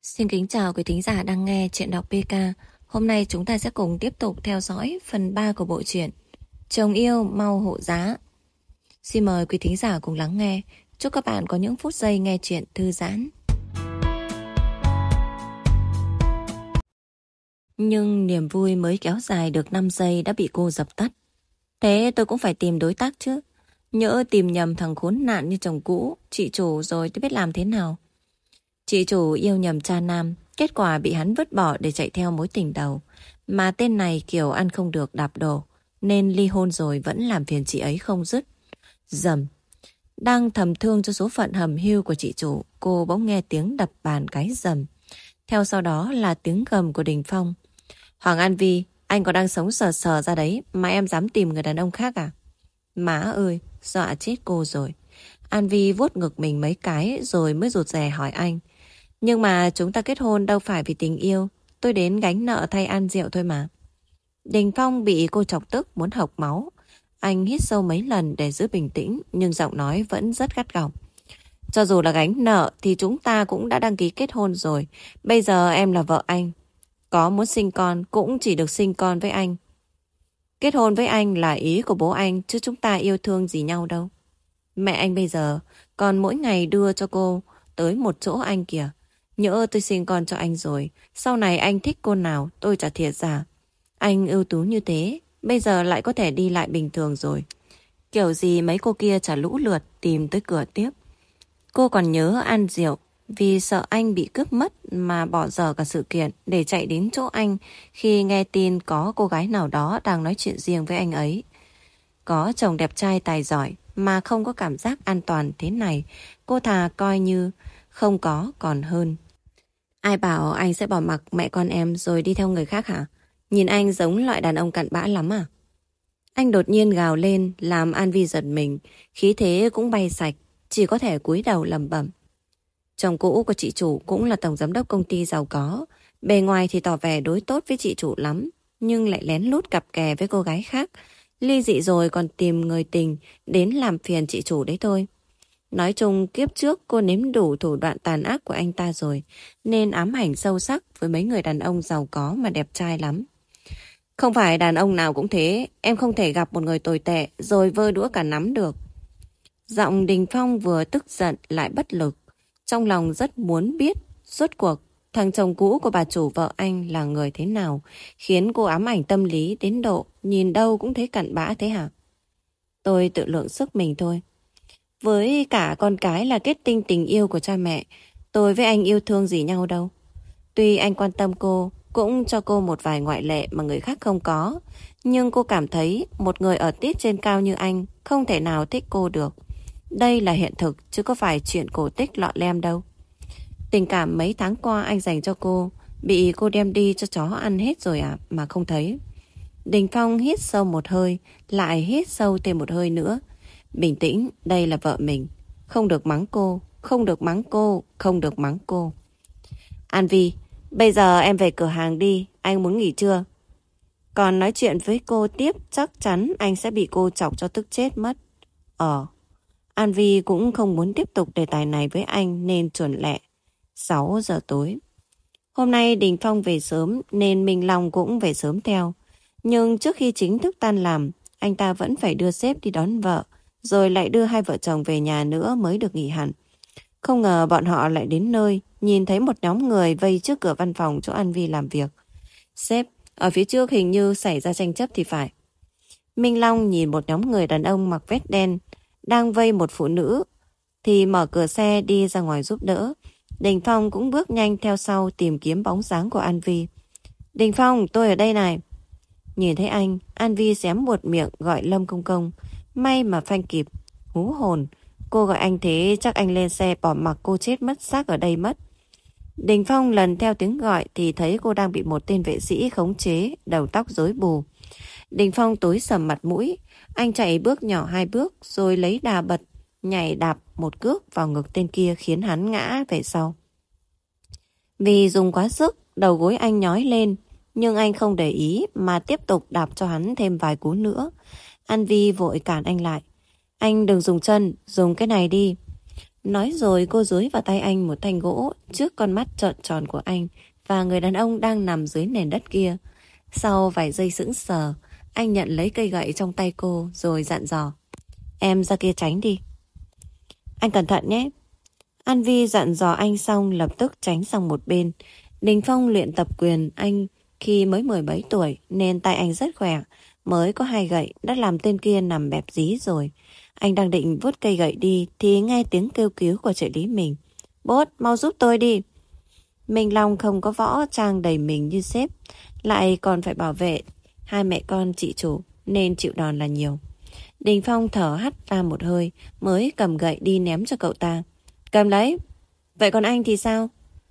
Xin kính chào quý thính giả đang nghe Chuyện đọc PK. Hôm nay chúng ta sẽ cùng tiếp tục theo dõi phần 3 của bộ truyện Chồng yêu mau hộ giá. Xin mời quý thính giả cùng lắng nghe. Chúc các bạn có những phút giây nghe chuyện thư giãn. Nhưng niềm vui mới kéo dài được 5 giây đã bị cô dập tắt. Thế tôi cũng phải tìm đối tác chứ. Nhỡ tìm nhầm thằng khốn nạn như chồng cũ, chị chủ rồi tôi biết làm thế nào. Chị chủ yêu nhầm cha nam, kết quả bị hắn vứt bỏ để chạy theo mối tình đầu. Mà tên này kiểu ăn không được đạp đổ, nên ly hôn rồi vẫn làm phiền chị ấy không dứt. Dầm. Đang thầm thương cho số phận hầm hưu của chị chủ, cô bỗng nghe tiếng đập bàn cái rầm. Theo sau đó là tiếng gầm của Đình Phong. Hoàng An Vi, anh có đang sống sờ sờ ra đấy mà em dám tìm người đàn ông khác à? Má ơi, dọa chết cô rồi. An Vi vuốt ngực mình mấy cái rồi mới rụt rè hỏi anh. Nhưng mà chúng ta kết hôn đâu phải vì tình yêu. Tôi đến gánh nợ thay An Diệu thôi mà. Đình Phong bị cô chọc tức muốn hộc máu. Anh hít sâu mấy lần để giữ bình tĩnh, nhưng giọng nói vẫn rất gắt gỏng. Cho dù là gánh nợ thì chúng ta cũng đã đăng ký kết hôn rồi. Bây giờ em là vợ anh. Có muốn sinh con cũng chỉ được sinh con với anh. Kết hôn với anh là ý của bố anh, chứ chúng ta yêu thương gì nhau đâu. Mẹ anh bây giờ còn mỗi ngày đưa cho cô tới một chỗ anh kìa. Nhỡ tôi sinh con cho anh rồi, sau này anh thích cô nào tôi chả thiệt giả. Anh ưu tú như thế, bây giờ lại có thể đi lại bình thường rồi. Kiểu gì mấy cô kia chả lũ lượt tìm tới cửa tiếp. Cô còn nhớ An Diệu, vì sợ anh bị cướp mất mà bỏ dở cả sự kiện để chạy đến chỗ anh khi nghe tin có cô gái nào đó đang nói chuyện riêng với anh ấy. Có chồng đẹp trai tài giỏi mà không có cảm giác an toàn thế này, cô thà coi như không có còn hơn. Ai bảo anh sẽ bỏ mặc mẹ con em rồi đi theo người khác hả? Nhìn anh giống loại đàn ông cặn bã lắm à? Anh đột nhiên gào lên làm An Vi giật mình, khí thế cũng bay sạch, chỉ có thể cúi đầu lẩm bẩm. Chồng cũ của chị chủ cũng là tổng giám đốc công ty giàu có, bề ngoài thì tỏ vẻ đối tốt với chị chủ lắm, nhưng lại lén lút cặp kè với cô gái khác. Ly dị rồi còn tìm người tình đến làm phiền chị chủ đấy thôi. Nói chung kiếp trước cô nếm đủ thủ đoạn tàn ác của anh ta rồi, nên ám ảnh sâu sắc với mấy người đàn ông giàu có mà đẹp trai lắm. Không phải đàn ông nào cũng thế, em không thể gặp một người tồi tệ rồi vơ đũa cả nắm được. Giọng Đình Phong vừa tức giận lại bất lực, trong lòng rất muốn biết rốt cuộc thằng chồng cũ của bà chủ vợ anh là người thế nào, khiến cô ám ảnh tâm lý đến độ nhìn đâu cũng thấy cặn bã thế hả? Tôi tự lượng sức mình thôi. Với cả con cái là kết tinh tình yêu của cha mẹ, tôi với anh yêu thương gì nhau đâu. Tuy anh quan tâm cô, cũng cho cô một vài ngoại lệ mà người khác không có, nhưng cô cảm thấy một người ở tít trên cao như anh không thể nào thích cô được. Đây là hiện thực chứ có phải chuyện cổ tích lọ lem đâu. Tình cảm mấy tháng qua anh dành cho cô bị cô đem đi cho chó ăn hết rồi à mà không thấy. Đình Phong hít sâu một hơi, lại hít sâu thêm một hơi nữa. Bình tĩnh, đây là vợ mình. Không được mắng cô, không được mắng cô, không được mắng cô. An Vi, bây giờ em về cửa hàng đi, anh muốn nghỉ trưa. Còn nói chuyện với cô tiếp chắc chắn anh sẽ bị cô chọc cho tức chết mất. An Vi cũng không muốn tiếp tục đề tài này với anh nên chuẩn lẹ. 6 giờ tối. Hôm nay Đình Phong về sớm nên Minh Long cũng về sớm theo. Nhưng trước khi chính thức tan làm, anh ta vẫn phải đưa sếp đi đón vợ, rồi lại đưa hai vợ chồng về nhà nữa mới được nghỉ hẳn. Không ngờ bọn họ lại đến nơi, nhìn thấy một nhóm người vây trước cửa văn phòng chỗ An Vi làm việc. Sếp, ở phía trước hình như xảy ra tranh chấp thì phải. Minh Long nhìn một nhóm người đàn ông mặc vest đen, đang vây một phụ nữ, thì mở cửa xe đi ra ngoài giúp đỡ. Đình Phong cũng bước nhanh theo sau tìm kiếm bóng dáng của An Vi. Đình Phong, tôi ở đây này. Nhìn thấy anh, An Vi xém buột miệng gọi Lâm Công Công. May mà phanh kịp. Hú hồn, cô gọi anh thế chắc anh lên xe bỏ mặc cô chết mất xác ở đây mất. Đình Phong lần theo tiếng gọi thì thấy cô đang bị một tên vệ sĩ khống chế, đầu tóc rối bù. Đình Phong tối sầm mặt mũi, anh chạy bước nhỏ 2 bước rồi lấy đà bật, nhảy đạp một cước vào ngực tên kia khiến hắn ngã về sau. Vì dùng quá sức, đầu gối anh nhói lên, nhưng anh không để ý mà tiếp tục đạp cho hắn thêm vài cú nữa. An Vi vội cản anh lại. Anh đừng dùng chân, dùng cái này đi. Nói rồi cô dúi vào tay anh một thanh gỗ trước con mắt trợn tròn của anh và người đàn ông đang nằm dưới nền đất kia. Sau vài giây sững sờ, anh nhận lấy cây gậy trong tay cô rồi dặn dò. Em ra kia tránh đi. Anh cẩn thận nhé. An Vi dặn dò anh xong lập tức tránh sang một bên. Đình Phong luyện tập quyền anh khi mới 17 tuổi nên tay anh rất khỏe. Mới có 2 gậy đã làm tên kia nằm bẹp dí rồi. Anh đang định vút cây gậy đi thì nghe tiếng kêu cứu của trợ lý mình. Bốt, mau giúp tôi đi. Minh Long không có võ trang đầy mình như sếp, lại còn phải bảo vệ hai mẹ con chị chủ nên chịu đòn là nhiều. Đình Phong thở hắt ra một hơi mới cầm gậy đi ném cho cậu ta. Cầm lấy. Vậy còn anh thì sao?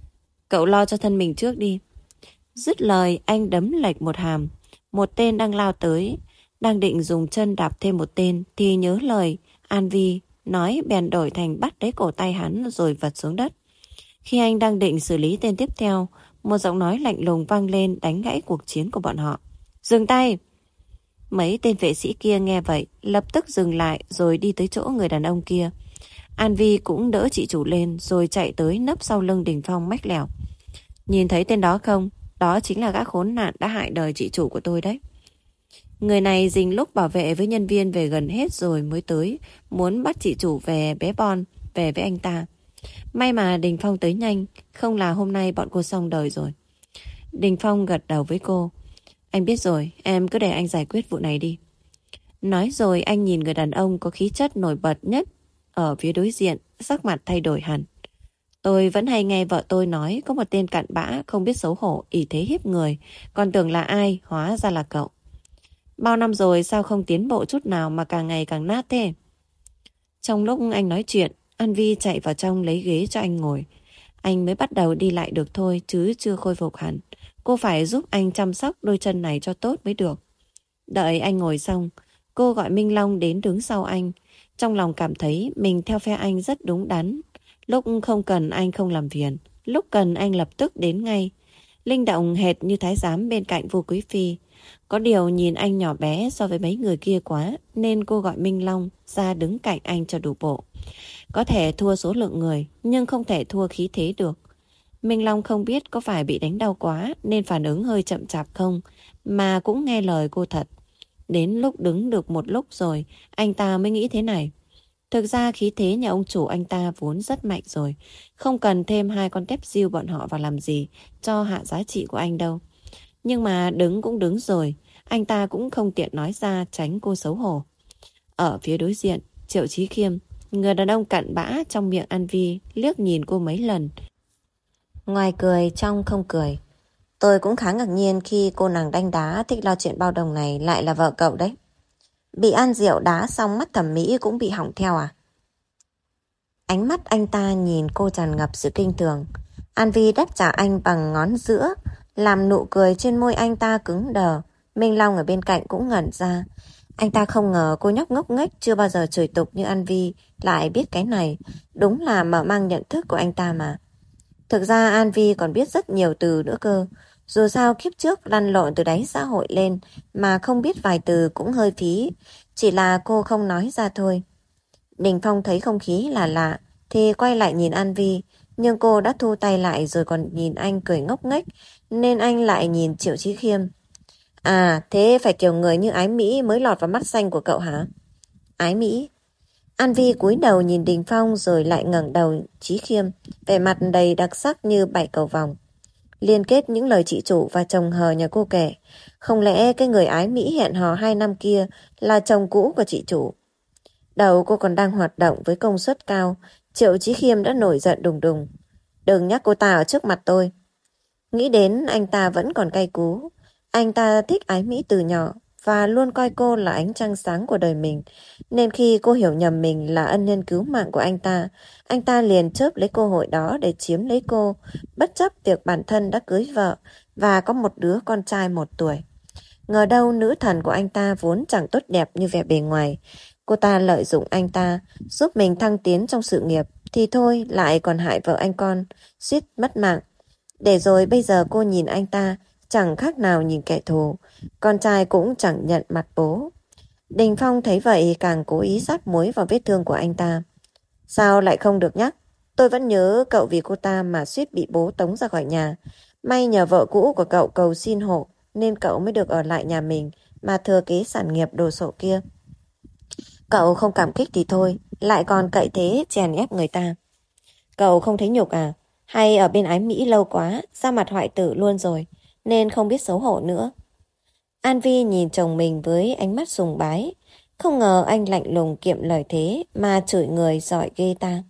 Cậu lo cho thân mình trước đi. Dứt lời anh đấm lệch một hàm. Một tên đang lao tới, đang định dùng chân đạp thêm một tên thì nhớ lời An Vi nói bèn đổi thành bắt lấy cổ tay hắn rồi vật xuống đất. Khi anh đang định xử lý tên tiếp theo, một giọng nói lạnh lùng vang lên đánh gãy cuộc chiến của bọn họ. Dừng tay! Mấy tên vệ sĩ kia nghe vậy, lập tức dừng lại rồi đi tới chỗ người đàn ông kia. An Vi cũng đỡ chị chủ lên rồi chạy tới nấp sau lưng Đình Phong mách lẻo. Nhìn thấy tên đó không? Đó chính là gã khốn nạn đã hại đời chị chủ của tôi đấy. Người này dình lúc bảo vệ với nhân viên về gần hết rồi mới tới, muốn bắt chị chủ về bé Bon, về với anh ta. May mà Đình Phong tới nhanh, không là hôm nay bọn cô xong đời rồi. Đình Phong gật đầu với cô. Anh biết rồi, em cứ để anh giải quyết vụ này đi. Nói rồi anh nhìn người đàn ông có khí chất nổi bật nhất ở phía đối diện, sắc mặt thay đổi hẳn. Tôi vẫn hay nghe vợ tôi nói có một tên cặn bã không biết xấu hổ, ỷ thế hiếp người, còn tưởng là ai, hóa ra là cậu. Bao năm rồi sao không tiến bộ chút nào mà càng ngày càng nát thế? Trong lúc anh nói chuyện, An Vi chạy vào trong lấy ghế cho anh ngồi. Anh mới bắt đầu đi lại được thôi chứ chưa khôi phục hẳn. Cô phải giúp anh chăm sóc đôi chân này cho tốt mới được. Đợi anh ngồi xong, cô gọi Minh Long đến đứng sau anh. Trong lòng cảm thấy mình theo phe anh rất đúng đắn. Lúc không cần anh không làm phiền, lúc cần anh lập tức đến ngay. Linh động hệt như thái giám bên cạnh vua quý phi. Có điều nhìn anh nhỏ bé so với mấy người kia quá nên cô gọi Minh Long ra đứng cạnh anh cho đủ bộ. Có thể thua số lượng người nhưng không thể thua khí thế được. Minh Long không biết có phải bị đánh đau quá nên phản ứng hơi chậm chạp không, mà cũng nghe lời cô thật. Đến lúc đứng được một lúc rồi, anh ta mới nghĩ thế này. Thực ra khí thế nhà ông chủ anh ta vốn rất mạnh rồi, không cần thêm 2 con tép diêu bọn họ vào làm gì cho hạ giá trị của anh đâu. Nhưng mà đứng cũng đứng rồi, anh ta cũng không tiện nói ra tránh cô xấu hổ. Ở phía đối diện, Triệu Chí Khiêm, người đàn ông cặn bã trong miệng An Vi, liếc nhìn cô mấy lần. Ngoài cười trong không cười. Tôi cũng khá ngạc nhiên khi cô nàng đanh đá thích lo chuyện bao đồng này lại là vợ cậu đấy. Bị ăn rượu đá xong mắt thẩm mỹ cũng bị hỏng theo à? Ánh mắt anh ta nhìn cô tràn ngập sự kinh thường. An Vi đáp trả anh bằng ngón giữa, làm nụ cười trên môi anh ta cứng đờ. Minh Long ở bên cạnh cũng ngẩn ra. Anh ta không ngờ cô nhóc ngốc nghếch chưa bao giờ chửi tục như An Vi lại biết cái này. Đúng là mở mang nhận thức của anh ta mà. Thực ra An Vi còn biết rất nhiều từ nữa cơ. Dù sao kiếp trước lăn lộn từ đáy xã hội lên mà không biết vài từ cũng hơi phí. Chỉ là cô không nói ra thôi. Đình Phong thấy không khí là lạ thì quay lại nhìn An Vi. Nhưng cô đã thu tay lại rồi còn nhìn anh cười ngốc nghếch nên anh lại nhìn Triệu Chí Khiêm. À, thế phải kiểu người như Ái Mỹ mới lọt vào mắt xanh của cậu hả? Ái Mỹ? An Vi cúi đầu nhìn Đình Phong rồi lại ngẩng đầu Chí Khiêm, vẻ mặt đầy đặc sắc như 7 cầu vồng. Liên kết những lời chị chủ và chồng hờ nhà cô kể. Không lẽ cái người Ái Mỹ hẹn hò 2 năm kia là chồng cũ của chị chủ? Đầu cô còn đang hoạt động với công suất cao, Triệu Chí Khiêm đã nổi giận đùng đùng. Đừng nhắc cô ta ở trước mặt tôi. Nghĩ đến anh ta vẫn còn cay cú. Anh ta thích Ái Mỹ từ nhỏ và luôn coi cô là ánh trăng sáng của đời mình. Nên khi cô hiểu nhầm mình là ân nhân cứu mạng của anh ta liền chớp lấy cơ hội đó để chiếm lấy cô, bất chấp việc bản thân đã cưới vợ và có một đứa con trai 1 tuổi. Ngờ đâu nữ thần của anh ta vốn chẳng tốt đẹp như vẻ bề ngoài. Cô ta lợi dụng anh ta, giúp mình thăng tiến trong sự nghiệp, thì thôi lại còn hại vợ anh con, suýt mất mạng. Để rồi bây giờ cô nhìn anh ta chẳng khác nào nhìn kẻ thù, con trai cũng chẳng nhận mặt bố. Đình Phong thấy vậy càng cố ý rắc muối vào vết thương của anh ta. Sao lại không được nhắc? Tôi vẫn nhớ cậu vì cô ta mà suýt bị bố tống ra khỏi nhà. May nhờ vợ cũ của cậu cầu xin hộ nên cậu mới được ở lại nhà mình mà thừa kế sản nghiệp đồ sộ kia. Cậu không cảm kích thì thôi, lại còn cậy thế chèn ép người ta. Cậu không thấy nhục à? Hay ở bên ái Mỹ lâu quá, ra mặt hoại tử luôn rồi, nên không biết xấu hổ nữa. An Vi nhìn chồng mình với ánh mắt sùng bái. Không ngờ anh lạnh lùng kiệm lời thế mà chửi người giỏi ghê ta.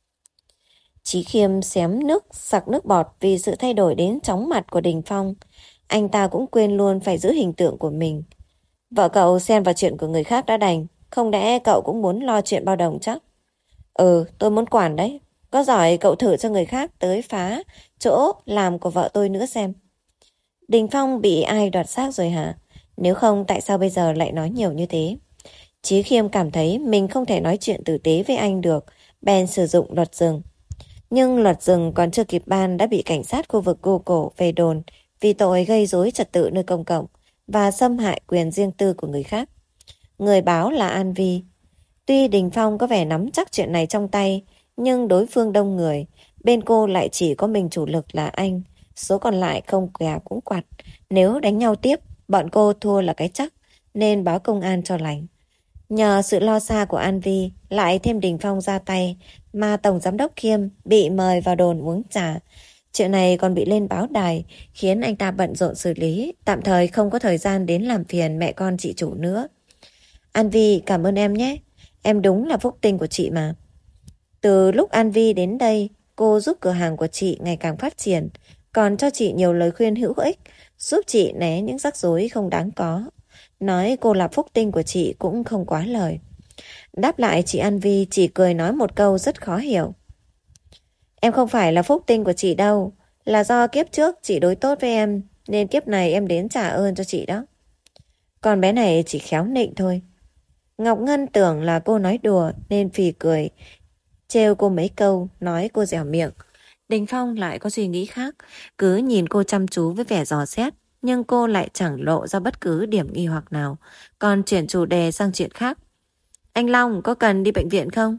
Chí Khiêm xém nước, sặc nước bọt vì sự thay đổi đến chóng mặt của Đình Phong. Anh ta cũng quên luôn phải giữ hình tượng của mình. Vợ cậu xen vào chuyện của người khác đã đành, không lẽ cậu cũng muốn lo chuyện bao đồng chắc? Ừ, tôi muốn quản đấy. Có giỏi cậu thử cho người khác tới phá chỗ làm của vợ tôi nữa xem. Đình Phong bị ai đoạt xác rồi hả? Nếu không tại sao bây giờ lại nói nhiều như thế? Chí Khiêm cảm thấy mình không thể nói chuyện tử tế với anh được, bèn sử dụng luật rừng. Nhưng luật rừng còn chưa kịp ban đã bị cảnh sát khu vực Cô Cổ về đồn vì tội gây rối trật tự nơi công cộng và xâm hại quyền riêng tư của người khác. Người báo là An Vi. Tuy Đình Phong có vẻ nắm chắc chuyện này trong tay, nhưng đối phương đông người, bên cô lại chỉ có mình chủ lực là anh, số còn lại không gà cũng quạt. Nếu đánh nhau tiếp, bọn cô thua là cái chắc, nên báo công an cho lành. Nhờ sự lo xa của An Vi, lại thêm Đình Phong ra tay, mà Tổng Giám đốc Khiêm bị mời vào đồn uống trà. Chuyện này còn bị lên báo đài, khiến anh ta bận rộn xử lý, tạm thời không có thời gian đến làm phiền mẹ con chị chủ nữa. An Vi cảm ơn em nhé, em đúng là phúc tinh của chị mà. Từ lúc An Vi đến đây, cô giúp cửa hàng của chị ngày càng phát triển, còn cho chị nhiều lời khuyên hữu ích, giúp chị né những rắc rối không đáng có. Nói cô là phúc tinh của chị cũng không quá lời. Đáp lại chị An Vi chỉ cười nói một câu rất khó hiểu. Em không phải là phúc tinh của chị đâu, là do kiếp trước chị đối tốt với em, nên kiếp này em đến trả ơn cho chị đó. Con bé này chỉ khéo nịnh thôi. Ngọc Ngân tưởng là cô nói đùa nên phì cười, trêu cô mấy câu, nói cô dẻo miệng. Đình Phong lại có suy nghĩ khác, cứ nhìn cô chăm chú với vẻ dò xét, nhưng cô lại chẳng lộ ra bất cứ điểm nghi hoặc nào, còn chuyển chủ đề sang chuyện khác. Anh Long có cần đi bệnh viện không?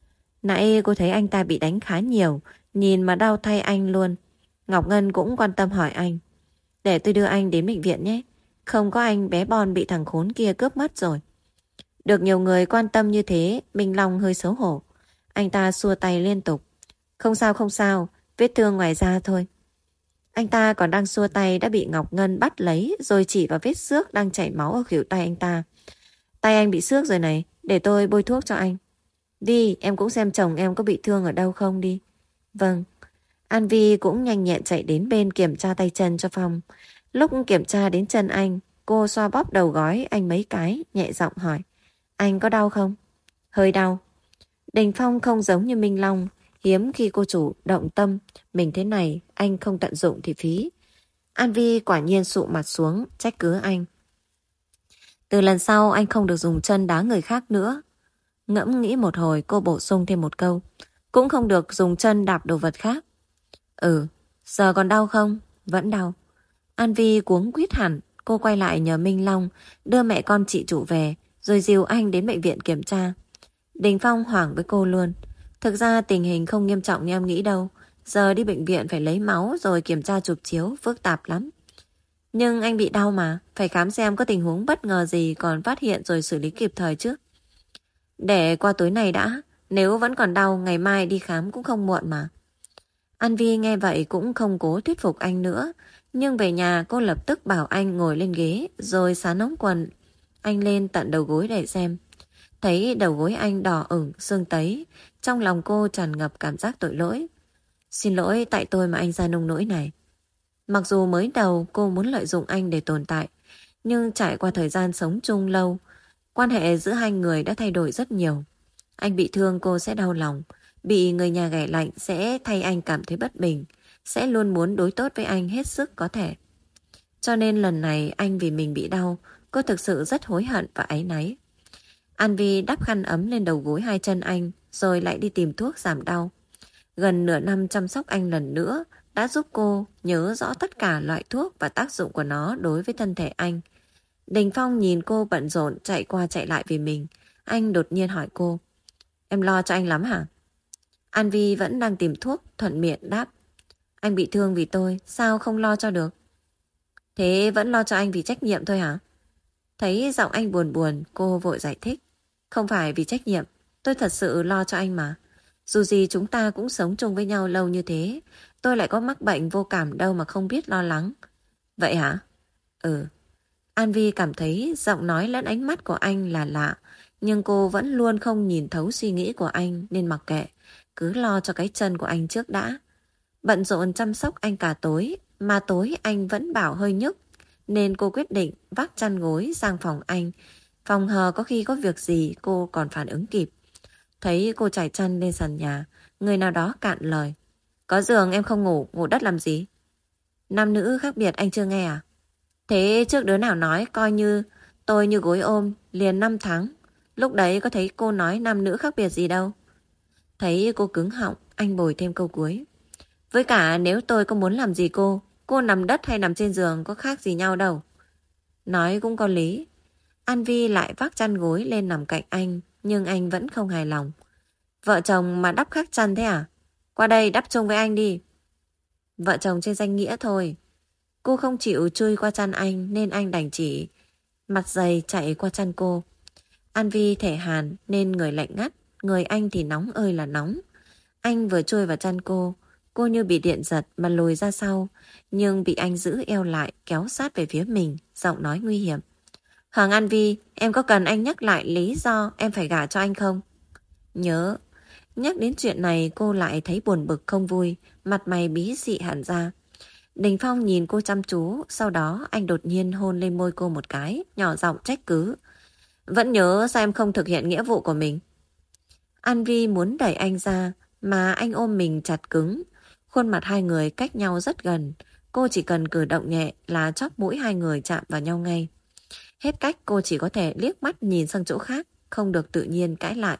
Nãy cô thấy anh ta bị đánh khá nhiều, nhìn mà đau thay anh luôn. Ngọc Ngân cũng quan tâm hỏi anh. Để tôi đưa anh đến bệnh viện nhé. Không có anh bé Bon bị thằng khốn kia cướp mất rồi. Được nhiều người quan tâm như thế, Minh Long hơi xấu hổ. Anh ta xua tay liên tục. Không sao không sao, vết thương ngoài da thôi. Anh ta còn đang xua tay đã bị Ngọc Ngân bắt lấy rồi chỉ vào vết xước đang chảy máu ở khuỷu tay anh ta. Tay anh bị xước rồi này, để tôi bôi thuốc cho anh. Vi, em cũng xem chồng em có bị thương ở đâu không đi. Vâng. An Vi cũng nhanh nhẹn chạy đến bên kiểm tra tay chân cho Phong. Lúc kiểm tra đến chân anh, cô xoa bóp đầu gối anh mấy cái, nhẹ giọng hỏi. Anh có đau không? Hơi đau. Đình Phong không giống như Minh Long, hiếm khi cô chủ động tâm. Mình thế này, anh không tận dụng thì phí. An Vi quả nhiên sụ mặt xuống, trách cứ anh. Từ lần sau anh không được dùng chân đá người khác nữa. Ngẫm nghĩ một hồi cô bổ sung thêm một câu. Cũng không được dùng chân đạp đồ vật khác. Ừ, giờ còn đau không? Vẫn đau. An Vi cuống quýt hẳn. Cô quay lại nhờ Minh Long đưa mẹ con chị chủ về, rồi dìu anh đến bệnh viện kiểm tra. Đình Phong hoảng với cô luôn. Thực ra tình hình không nghiêm trọng như em nghĩ đâu. Giờ đi bệnh viện phải lấy máu rồi kiểm tra chụp chiếu, phức tạp lắm. Nhưng anh bị đau mà, phải khám xem có tình huống bất ngờ gì còn phát hiện rồi xử lý kịp thời chứ. Để qua tối nay đã, nếu vẫn còn đau ngày mai đi khám cũng không muộn mà. An Vi nghe vậy cũng không cố thuyết phục anh nữa, nhưng về nhà cô lập tức bảo anh ngồi lên ghế rồi xá ống quần anh lên tận đầu gối để xem. Thấy đầu gối anh đỏ ửng, sưng tấy, trong lòng cô tràn ngập cảm giác tội lỗi. Xin lỗi tại tôi mà anh ra nông nỗi này. Mặc dù mới đầu cô muốn lợi dụng anh để tồn tại, nhưng trải qua thời gian sống chung lâu, quan hệ giữa hai người đã thay đổi rất nhiều. Anh bị thương cô sẽ đau lòng, bị người nhà ghẻ lạnh sẽ thay anh cảm thấy bất bình, sẽ luôn muốn đối tốt với anh hết sức có thể. Cho nên lần này anh vì mình bị đau, cô thực sự rất hối hận và áy náy. An Vi đắp khăn ấm lên đầu gối hai chân anh, rồi lại đi tìm thuốc giảm đau. Gần nửa năm chăm sóc anh lần nữa đã giúp cô nhớ rõ tất cả loại thuốc và tác dụng của nó đối với thân thể anh. Đình Phong nhìn cô bận rộn chạy qua chạy lại vì mình. Anh đột nhiên hỏi cô. Em lo cho anh lắm hả? An Vi vẫn đang tìm thuốc, thuận miệng đáp. Anh bị thương vì tôi, sao không lo cho được? Thế vẫn lo cho anh vì trách nhiệm thôi hả? Thấy giọng anh buồn buồn, cô vội giải thích. Không phải vì trách nhiệm, tôi thật sự lo cho anh mà. Dù gì chúng ta cũng sống chung với nhau lâu như thế, tôi lại có mắc bệnh vô cảm đâu mà không biết lo lắng. Vậy hả? Ừ. An Vi cảm thấy giọng nói lẫn ánh mắt của anh là lạ, nhưng cô vẫn luôn không nhìn thấu suy nghĩ của anh nên mặc kệ, cứ lo cho cái chân của anh trước đã. Bận rộn chăm sóc anh cả tối, mà tối anh vẫn bảo hơi nhức, nên cô quyết định vác chăn gối sang phòng anh. Phòng hờ có khi có việc gì cô còn phản ứng kịp. Thấy cô trải chăn lên sàn nhà, người nào đó cạn lời. Có giường em không ngủ, ngủ đất làm gì? Nam nữ khác biệt anh chưa nghe à? Thế trước đứa nào nói coi như tôi như gối ôm liền 5 tháng. Lúc đấy có thấy cô nói nam nữ khác biệt gì đâu. Thấy cô cứng họng, anh bồi thêm câu cuối. Với cả nếu tôi có muốn làm gì cô nằm đất hay nằm trên giường có khác gì nhau đâu. Nói cũng có lý. An Vi lại vác chăn gối lên nằm cạnh anh, nhưng anh vẫn không hài lòng. Vợ chồng mà đắp khác chăn thế à? Qua đây đắp chung với anh đi. Vợ chồng trên danh nghĩa thôi. Cô không chịu chui qua chăn anh nên anh đành chỉ mặt dày chạy qua chăn cô. An Vi thể hàn nên người lạnh ngắt, người anh thì nóng ơi là nóng. Anh vừa chui vào chăn cô như bị điện giật mà lùi ra sau, nhưng bị anh giữ eo lại kéo sát về phía mình, giọng nói nguy hiểm. Hoàng An Vi, em có cần anh nhắc lại lý do em phải gả cho anh không? Nhớ, nhắc đến chuyện này cô lại thấy buồn bực không vui, mặt mày bí xị hẳn ra. Đình Phong nhìn cô chăm chú, sau đó anh đột nhiên hôn lên môi cô một cái, nhỏ giọng trách cứ. Vẫn nhớ sao em không thực hiện nghĩa vụ của mình? An Vi muốn đẩy anh ra, mà anh ôm mình chặt cứng. Khuôn mặt hai người cách nhau rất gần, cô chỉ cần cử động nhẹ là chóp mũi hai người chạm vào nhau ngay. Hết cách cô chỉ có thể liếc mắt nhìn sang chỗ khác, không được tự nhiên cãi lại.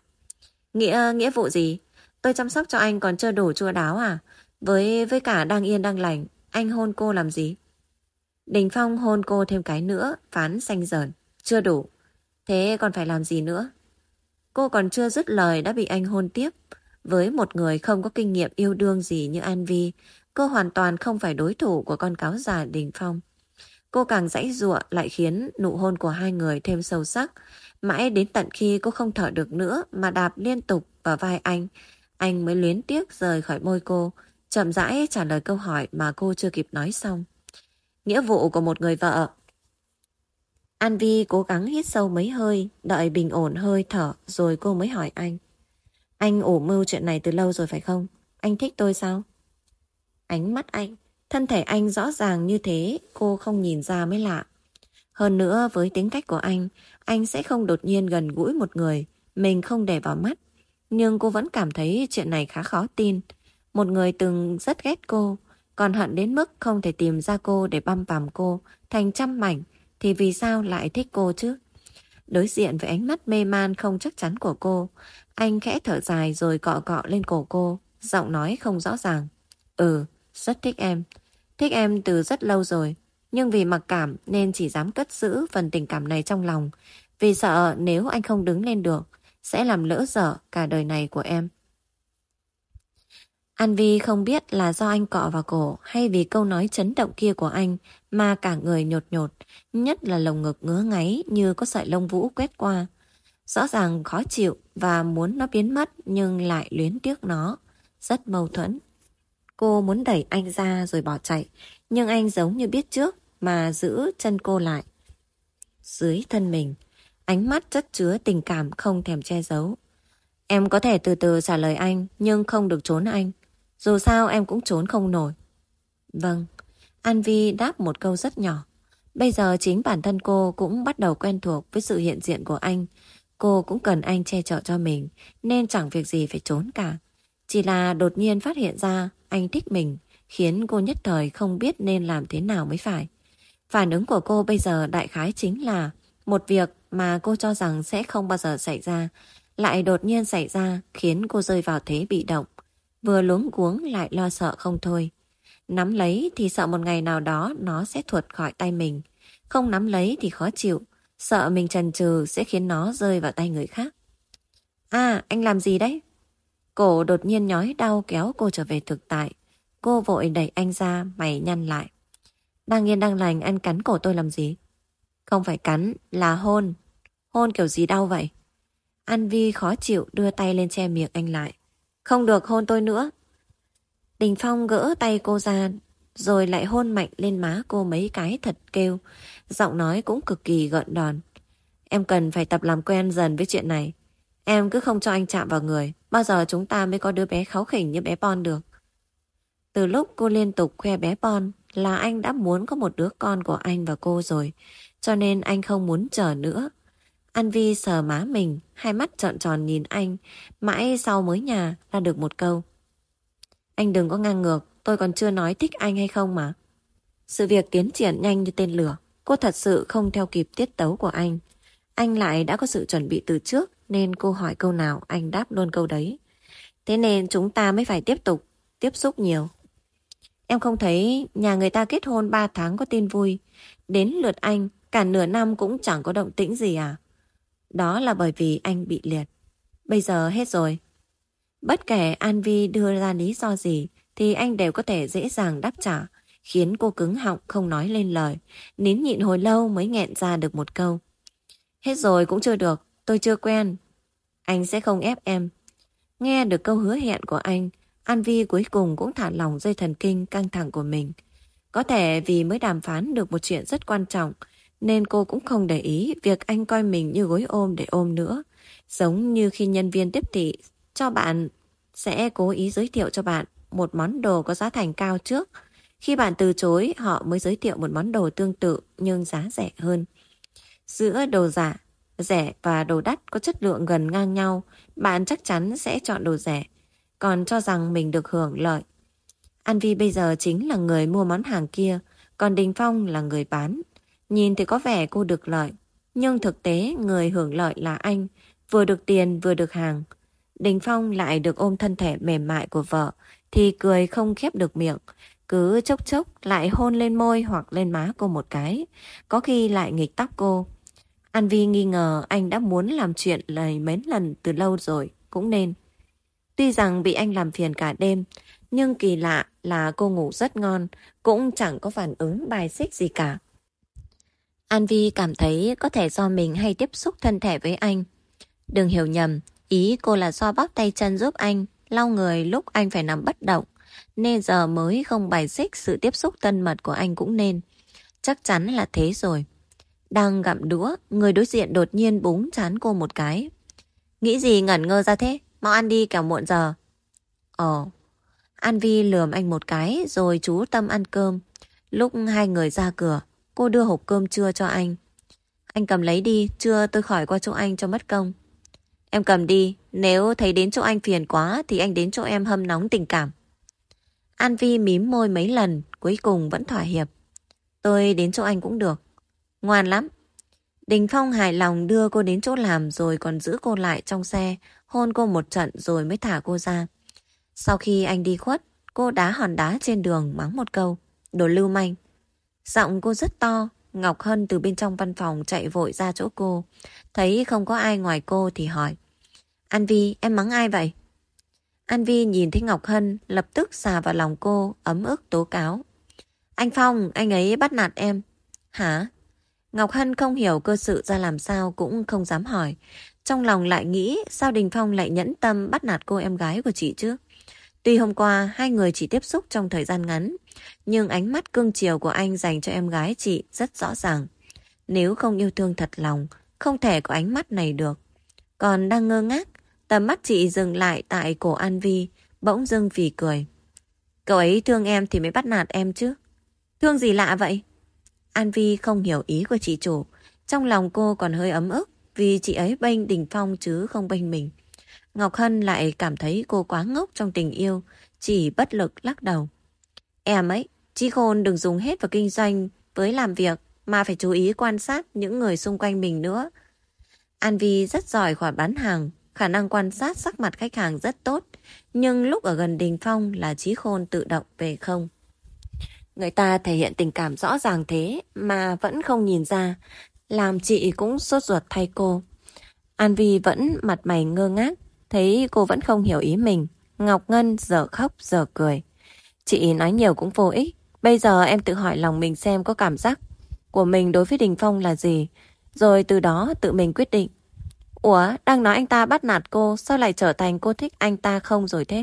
Nghĩa vụ gì? Tôi chăm sóc cho anh còn chưa đủ chu đáo à? Với cả đang yên đang lành, anh hôn cô làm gì? Đình Phong hôn cô thêm cái nữa, phán xanh dờn. Chưa đủ. Thế còn phải làm gì nữa? Cô còn chưa dứt lời đã bị anh hôn tiếp. Với một người không có kinh nghiệm yêu đương gì như An Vi, cô hoàn toàn không phải đối thủ của con cáo già Đình Phong. Cô càng giãy giụa lại khiến nụ hôn của hai người thêm sâu sắc. Mãi đến tận khi cô không thở được nữa mà đạp liên tục vào vai anh mới luyến tiếc rời khỏi môi cô, chậm rãi trả lời câu hỏi mà cô chưa kịp nói xong. Nghĩa vụ của một người vợ. An Vi cố gắng hít sâu mấy hơi, đợi bình ổn hơi thở rồi cô mới hỏi anh. Anh ủ mưu chuyện này từ lâu rồi phải không? Anh thích tôi sao? Ánh mắt anh, thân thể anh rõ ràng như thế, cô không nhìn ra mới lạ. Hơn nữa với tính cách của anh sẽ không đột nhiên gần gũi một người mình không để vào mắt. Nhưng cô vẫn cảm thấy chuyện này khá khó tin. Một người từng rất ghét cô, còn hận đến mức không thể tìm ra cô để băm vằm cô thành trăm mảnh, thì vì sao lại thích cô chứ? Đối diện với ánh mắt mê man không chắc chắn của cô, anh khẽ thở dài rồi cọ cọ lên cổ cô, giọng nói không rõ ràng. Ừ, rất thích em. Thích em từ rất lâu rồi. Nhưng vì mặc cảm nên chỉ dám cất giữ phần tình cảm này trong lòng. Vì sợ nếu anh không đứng lên được, sẽ làm lỡ dở cả đời này của em. An Vi không biết là do anh cọ vào cổ hay vì câu nói chấn động kia của anh mà cả người nhột nhột, nhất là lồng ngực ngứa ngáy như có sợi lông vũ quét qua. Rõ ràng khó chịu và muốn nó biến mất nhưng lại luyến tiếc nó. Rất mâu thuẫn. Cô muốn đẩy anh ra rồi bỏ chạy, nhưng anh giống như biết trước mà giữ chân cô lại. Dưới thân mình, ánh mắt chất chứa tình cảm không thèm che giấu. Em có thể từ từ trả lời anh, nhưng không được trốn anh. Dù sao em cũng trốn không nổi. Vâng, An Vi đáp một câu rất nhỏ. Bây giờ chính bản thân cô cũng bắt đầu quen thuộc với sự hiện diện của anh. Cô cũng cần anh che chở cho mình, nên chẳng việc gì phải trốn cả. Chỉ là đột nhiên phát hiện ra anh thích mình, khiến cô nhất thời không biết nên làm thế nào mới phải. Phản ứng của cô bây giờ đại khái chính là một việc mà cô cho rằng sẽ không bao giờ xảy ra, lại đột nhiên xảy ra, khiến cô rơi vào thế bị động. Vừa luống cuống lại lo sợ không thôi. Nắm lấy thì sợ một ngày nào đó nó sẽ tuột khỏi tay mình. Không nắm lấy thì khó chịu, sợ mình chần chừ sẽ khiến nó rơi vào tay người khác. À, anh làm gì đấy? Cổ đột nhiên nhói đau kéo cô trở về thực tại. Cô vội đẩy anh ra, mày nhăn lại. Đang yên đang lành anh cắn cổ tôi làm gì? Không phải cắn, là hôn. Hôn kiểu gì đau vậy? An Vi khó chịu đưa tay lên che miệng anh lại. Không được hôn tôi nữa. Đình Phong gỡ tay cô ra, rồi lại hôn mạnh lên má cô mấy cái thật kêu. Giọng nói cũng cực kỳ gợn đòn. Em cần phải tập làm quen dần với chuyện này. Em cứ không cho anh chạm vào người, bao giờ chúng ta mới có đứa bé kháu khỉnh như bé Bon được. Từ lúc cô liên tục khoe bé Bon là anh đã muốn có một đứa con của anh và cô rồi, cho nên anh không muốn chờ nữa. An Vi sờ má mình, hai mắt trợn tròn nhìn anh, mãi sau mới nhả ra được một câu. Anh đừng có ngang ngược, tôi còn chưa nói thích anh hay không mà. Sự việc tiến triển nhanh như tên lửa, cô thật sự không theo kịp tiết tấu của anh. Anh lại đã có sự chuẩn bị từ trước, nên cô hỏi câu nào anh đáp luôn câu đấy. Thế nên chúng ta mới phải tiếp tục tiếp xúc nhiều. Em không thấy nhà người ta kết hôn 3 tháng có tin vui, đến lượt anh cả nửa năm cũng chẳng có động tĩnh gì à? Đó là bởi vì anh bị liệt. Bây giờ hết rồi. Bất kể An Vi đưa ra lý do gì thì anh đều có thể dễ dàng đáp trả, khiến cô cứng họng không nói lên lời, nín nhịn hồi lâu mới nghẹn ra được một câu. Hết rồi cũng chưa được, tôi chưa quen. Anh sẽ không ép em. Nghe được câu hứa hẹn của anh, An Vi cuối cùng cũng thả lỏng dây thần kinh căng thẳng của mình. Có thể vì mới đàm phán được một chuyện rất quan trọng, nên cô cũng không để ý việc anh coi mình như gối ôm để ôm nữa. Giống như khi nhân viên tiếp thị cho bạn sẽ cố ý giới thiệu cho bạn một món đồ có giá thành cao trước. Khi bạn từ chối, họ mới giới thiệu một món đồ tương tự nhưng giá rẻ hơn. Giữa đồ giả, rẻ và đồ đắt có chất lượng gần ngang nhau, bạn chắc chắn sẽ chọn đồ rẻ, còn cho rằng mình được hưởng lợi. An Vi bây giờ chính là người mua món hàng kia, còn Đình Phong là người bán. Nhìn thì có vẻ cô được lợi, nhưng thực tế người hưởng lợi là anh, vừa được tiền vừa được hàng. Đình Phong lại được ôm thân thể mềm mại của vợ, thì cười không khép được miệng, cứ chốc chốc lại hôn lên môi hoặc lên má cô một cái, có khi lại nghịch tóc cô. An Vi nghi ngờ anh đã muốn làm chuyện này mấy lần từ lâu rồi, cũng nên. Tuy rằng bị anh làm phiền cả đêm, nhưng kỳ lạ là cô ngủ rất ngon, cũng chẳng có phản ứng bài xích gì cả. An Vi cảm thấy có thể do mình hay tiếp xúc thân thể với anh. Đừng hiểu nhầm, ý cô là do bóp tay chân giúp anh, lau người lúc anh phải nằm bất động, nên giờ mới không bài xích sự tiếp xúc thân mật của anh cũng nên. Chắc chắn là thế rồi. Đang gặm đũa, người đối diện đột nhiên búng trán cô một cái. Nghĩ gì ngẩn ngơ ra thế? Mau ăn đi kẻo muộn giờ. An Vi lườm anh một cái rồi chú tâm ăn cơm. Lúc hai người ra cửa, cô đưa hộp cơm trưa cho anh. Anh cầm lấy đi, trưa tôi khỏi qua chỗ anh cho mất công. Em cầm đi, nếu thấy đến chỗ anh phiền quá thì anh đến chỗ em hâm nóng tình cảm. An Vi mím môi mấy lần, cuối cùng vẫn thỏa hiệp. Tôi đến chỗ anh cũng được. Ngoan lắm. Đình Phong hài lòng đưa cô đến chỗ làm rồi còn giữ cô lại trong xe, hôn cô một trận rồi mới thả cô ra. Sau khi anh đi khuất, cô đá hòn đá trên đường mắng một câu. Đồ lưu manh. Giọng cô rất to. Ngọc Hân từ bên trong văn phòng chạy vội ra chỗ cô. Thấy không có ai ngoài cô thì hỏi. An Vi, em mắng ai vậy? An Vi nhìn thấy Ngọc Hân, lập tức xà vào lòng cô, ấm ức tố cáo. Anh Phong, anh ấy bắt nạt em. Hả? Ngọc Hân không hiểu cơ sự ra làm sao cũng không dám hỏi. Trong lòng lại nghĩ sao Đình Phong lại nhẫn tâm bắt nạt cô em gái của chị chứ? Tuy hôm qua hai người chỉ tiếp xúc trong thời gian ngắn, nhưng ánh mắt cưng chiều của anh dành cho em gái chị rất rõ ràng. Nếu không yêu thương thật lòng, không thể có ánh mắt này được. Còn đang ngơ ngác, tầm mắt chị dừng lại tại cổ An Vi, bỗng dưng phì cười. Cậu ấy thương em thì mới bắt nạt em chứ. Thương gì lạ vậy? An Vi không hiểu ý của chị chủ. Trong lòng cô còn hơi ấm ức vì chị ấy bênh Đình Phong chứ không bênh mình. Ngọc Hân lại cảm thấy cô quá ngốc trong tình yêu, chỉ bất lực lắc đầu. Em ấy, trí khôn đừng dùng hết vào kinh doanh với làm việc mà phải chú ý quan sát những người xung quanh mình nữa. An Vi rất giỏi khỏi bán hàng, khả năng quan sát sắc mặt khách hàng rất tốt, nhưng lúc ở gần Đình Phong là trí khôn tự động về không. Người ta thể hiện tình cảm rõ ràng thế mà vẫn không nhìn ra, làm chị cũng sốt ruột thay cô. An Vi vẫn mặt mày ngơ ngác, Thấy cô vẫn không hiểu ý mình, Ngọc Ngân giờ khóc giờ cười. Chị nói nhiều cũng vô ích. Bây giờ em tự hỏi lòng mình xem có cảm giác của mình đối với Đình Phong là gì, rồi từ đó tự mình quyết định. Ủa, đang nói anh ta bắt nạt cô, sao lại trở thành cô thích anh ta không rồi thế?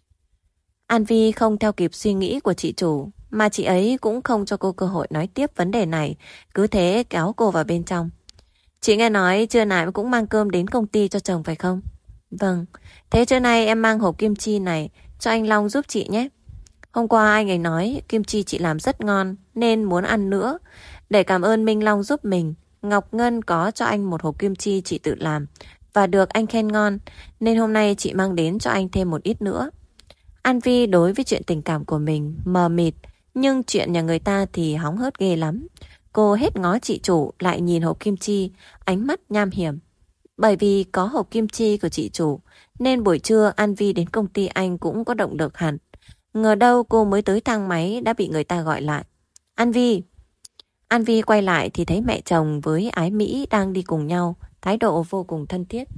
An Vi không theo kịp suy nghĩ của chị chủ, mà chị ấy cũng không cho cô cơ hội nói tiếp vấn đề này, cứ thế kéo cô vào bên trong. Chị nghe nói trưa nay cũng mang cơm đến công ty cho chồng phải không? Vâng, thế trưa nay em mang hộp kim chi này cho anh Long giúp chị nhé. Hôm qua anh ấy nói kim chi chị làm rất ngon nên muốn ăn nữa. Để cảm ơn Minh Long giúp mình, Ngọc Ngân có cho anh một hộp kim chi chị tự làm và được anh khen ngon, nên hôm nay chị mang đến cho anh thêm một ít nữa. An Vi đối với chuyện tình cảm của mình mờ mịt, nhưng chuyện nhà người ta thì hóng hớt ghê lắm. Cô hết ngó chị chủ lại nhìn hộp kim chi, ánh mắt nham hiểm. Bởi vì có hộp kim chi của chị chủ, nên buổi trưa An Vi đến công ty anh cũng có động lực hẳn. Ngờ đâu cô mới tới thang máy đã bị người ta gọi lại. An Vi! An Vi quay lại thì thấy mẹ chồng với Ái Mỹ đang đi cùng nhau, thái độ vô cùng thân thiết.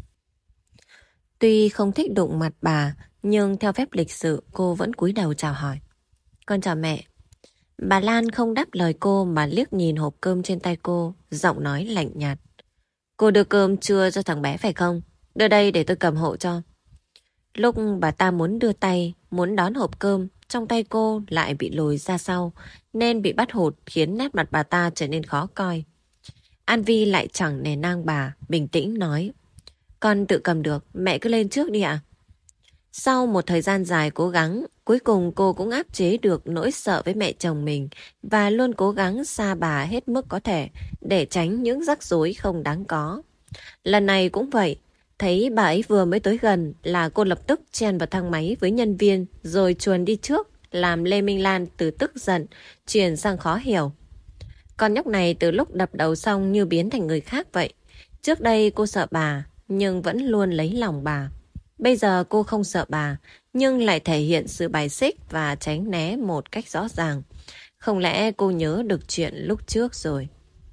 Tuy không thích đụng mặt bà, nhưng theo phép lịch sự cô vẫn cúi đầu chào hỏi. Con chào mẹ. Bà Lan không đáp lời cô mà liếc nhìn hộp cơm trên tay cô, giọng nói lạnh nhạt. Cô đưa cơm trưa cho thằng bé phải không? Đưa đây để tôi cầm hộ cho. Lúc bà ta muốn đưa tay, muốn đón hộp cơm, trong tay cô lại bị lùi ra sau, nên bị bắt hụt khiến nét mặt bà ta trở nên khó coi. An Vi lại chẳng nề nang bà, bình tĩnh nói. Con tự cầm được, mẹ cứ lên trước đi ạ. Sau một thời gian dài cố gắng, cuối cùng cô cũng áp chế được nỗi sợ với mẹ chồng mình và luôn cố gắng xa bà hết mức có thể để tránh những rắc rối không đáng có. Lần này cũng vậy, thấy bà ấy vừa mới tới gần là cô lập tức chen vào thang máy với nhân viên rồi chuồn đi trước, làm Lê Minh Lan từ tức giận chuyển sang khó hiểu. Con nhóc này từ lúc đập đầu xong như biến thành người khác vậy. Trước đây cô sợ bà nhưng vẫn luôn lấy lòng bà. Bây giờ cô không sợ bà nhưng lại thể hiện sự bài xích và tránh né một cách rõ ràng. Không lẽ cô nhớ được chuyện lúc trước rồi?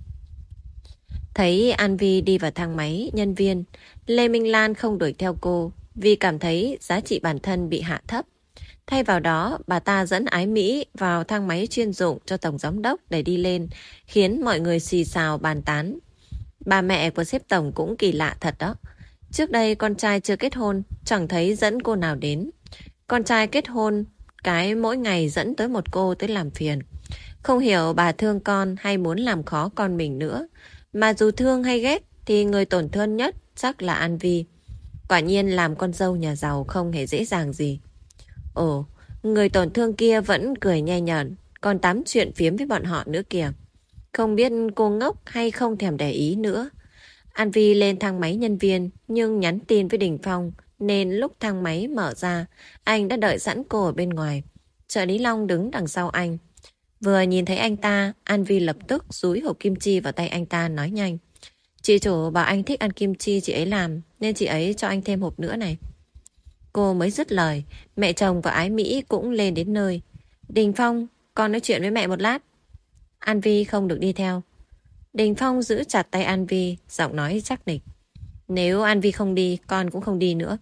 Thấy An Vi đi vào thang máy nhân viên, Lê Minh Lan không đuổi theo cô vì cảm thấy giá trị bản thân bị hạ thấp. Thay vào đó, bà ta dẫn Ái Mỹ vào thang máy chuyên dụng cho tổng giám đốc để đi lên, khiến mọi người xì xào bàn tán. Bà mẹ của sếp tổng cũng kỳ lạ thật đó. Trước đây con trai chưa kết hôn, chẳng thấy dẫn cô nào đến. Con trai kết hôn, cái mỗi ngày dẫn tới một cô tới làm phiền. Không hiểu bà thương con hay muốn làm khó con mình nữa. Mà dù thương hay ghét thì người tổn thương nhất chắc là An Vi. Quả nhiên làm con dâu nhà giàu không hề dễ dàng gì. Ồ, người tổn thương kia vẫn cười nhe nhởn, còn tám chuyện phiếm với bọn họ nữa kìa. Không biết cô ngốc hay không thèm để ý nữa. An Vi lên thang máy nhân viên nhưng nhắn tin với Đình Phong nên lúc thang máy mở ra, anh đã đợi sẵn cô ở bên ngoài. Trợ lý Long đứng đằng sau anh. Vừa nhìn thấy anh ta, An Vi lập tức dúi hộp kim chi vào tay anh ta nói nhanh. Chị chủ bảo anh thích ăn kim chi chị ấy làm nên chị ấy cho anh thêm hộp nữa này. Cô mới dứt lời, mẹ chồng và Ái Mỹ cũng lên đến nơi. Đình Phong, con nói chuyện với mẹ một lát. An Vi không được đi theo. Đình Phong giữ chặt tay An Vi, giọng nói chắc nịch. Nếu An Vi không đi, con cũng không đi nữa.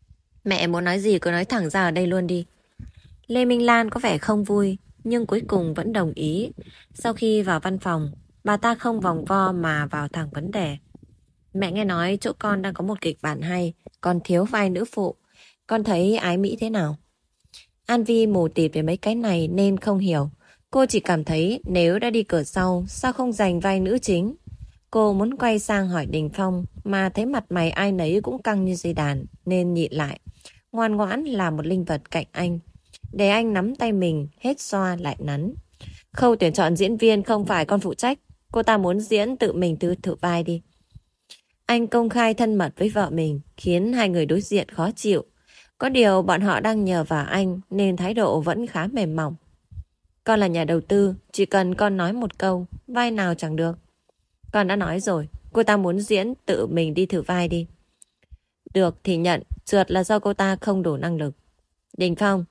Mẹ muốn nói gì cứ nói thẳng ra ở đây luôn đi. Lê Minh Lan có vẻ không vui, nhưng cuối cùng vẫn đồng ý. Sau khi vào văn phòng, bà ta không vòng vo mà vào thẳng vấn đề. Mẹ nghe nói chỗ con đang có một kịch bản hay, còn thiếu vai nữ phụ. Con thấy Ái Mỹ thế nào? An Vi mù tịt về mấy cái này nên không hiểu. Cô chỉ cảm thấy nếu đã đi cửa sau, sao không giành vai nữ chính? Cô muốn quay sang hỏi Đình Phong, mà thấy mặt mày ai nấy cũng căng như dây đàn, nên nhịn lại. Ngoan ngoãn là một linh vật cạnh anh. Để anh nắm tay mình, hết xoa lại nắn. Khâu tuyển chọn diễn viên không phải con phụ trách. Cô ta muốn diễn tự mình thử vai đi. Anh công khai thân mật với vợ mình, khiến hai người đối diện khó chịu. Có điều bọn họ đang nhờ vào anh nên thái độ vẫn khá mềm mỏng. Con là nhà đầu tư, chỉ cần con nói một câu, vai nào chẳng được. Con đã nói rồi, cô ta muốn diễn tự mình đi thử vai đi. Được thì nhận, trượt là do cô ta không đủ năng lực. Đình Phong.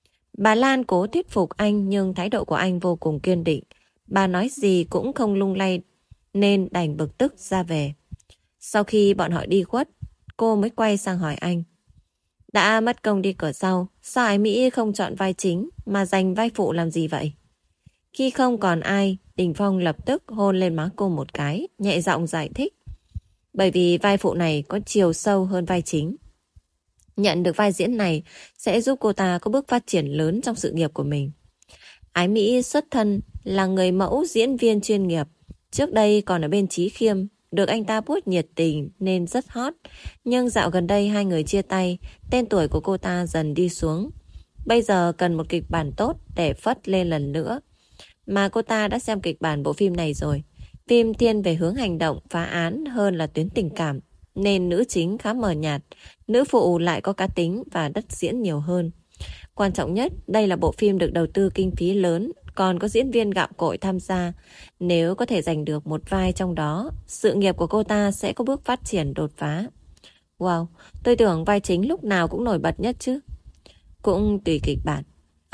Bà Lan cố thuyết phục anh nhưng thái độ của anh vô cùng kiên định. Bà nói gì cũng không lung lay nên đành bực tức ra về. Sau khi bọn họ đi khuất, cô mới quay sang hỏi anh. Đã mất công đi cửa sau, sao Ái Mỹ không chọn vai chính mà giành vai phụ làm gì vậy? Khi không còn ai, Đình Phong lập tức hôn lên má cô một cái, nhẹ giọng giải thích. Bởi vì vai phụ này có chiều sâu hơn vai chính. Nhận được vai diễn này sẽ giúp cô ta có bước phát triển lớn trong sự nghiệp của mình. Ái Mỹ xuất thân là người mẫu diễn viên chuyên nghiệp. Trước đây còn ở bên Chí Khiêm, được anh ta push nhiệt tình nên rất hot. Nhưng dạo gần đây hai người chia tay, tên tuổi của cô ta dần đi xuống. Bây giờ cần một kịch bản tốt để phất lên lần nữa. Mà cô ta đã xem kịch bản bộ phim này rồi. Phim thiên về hướng hành động, phá án hơn là tuyến tình cảm. Nên nữ chính khá mờ nhạt, nữ phụ lại có cá tính và đất diễn nhiều hơn. Quan trọng nhất, đây là bộ phim được đầu tư kinh phí lớn, còn có diễn viên gạo cội tham gia. Nếu có thể giành được một vai trong đó, sự nghiệp của cô ta sẽ có bước phát triển đột phá. Wow, tôi tưởng vai chính lúc nào cũng nổi bật nhất chứ. Cũng tùy kịch bản.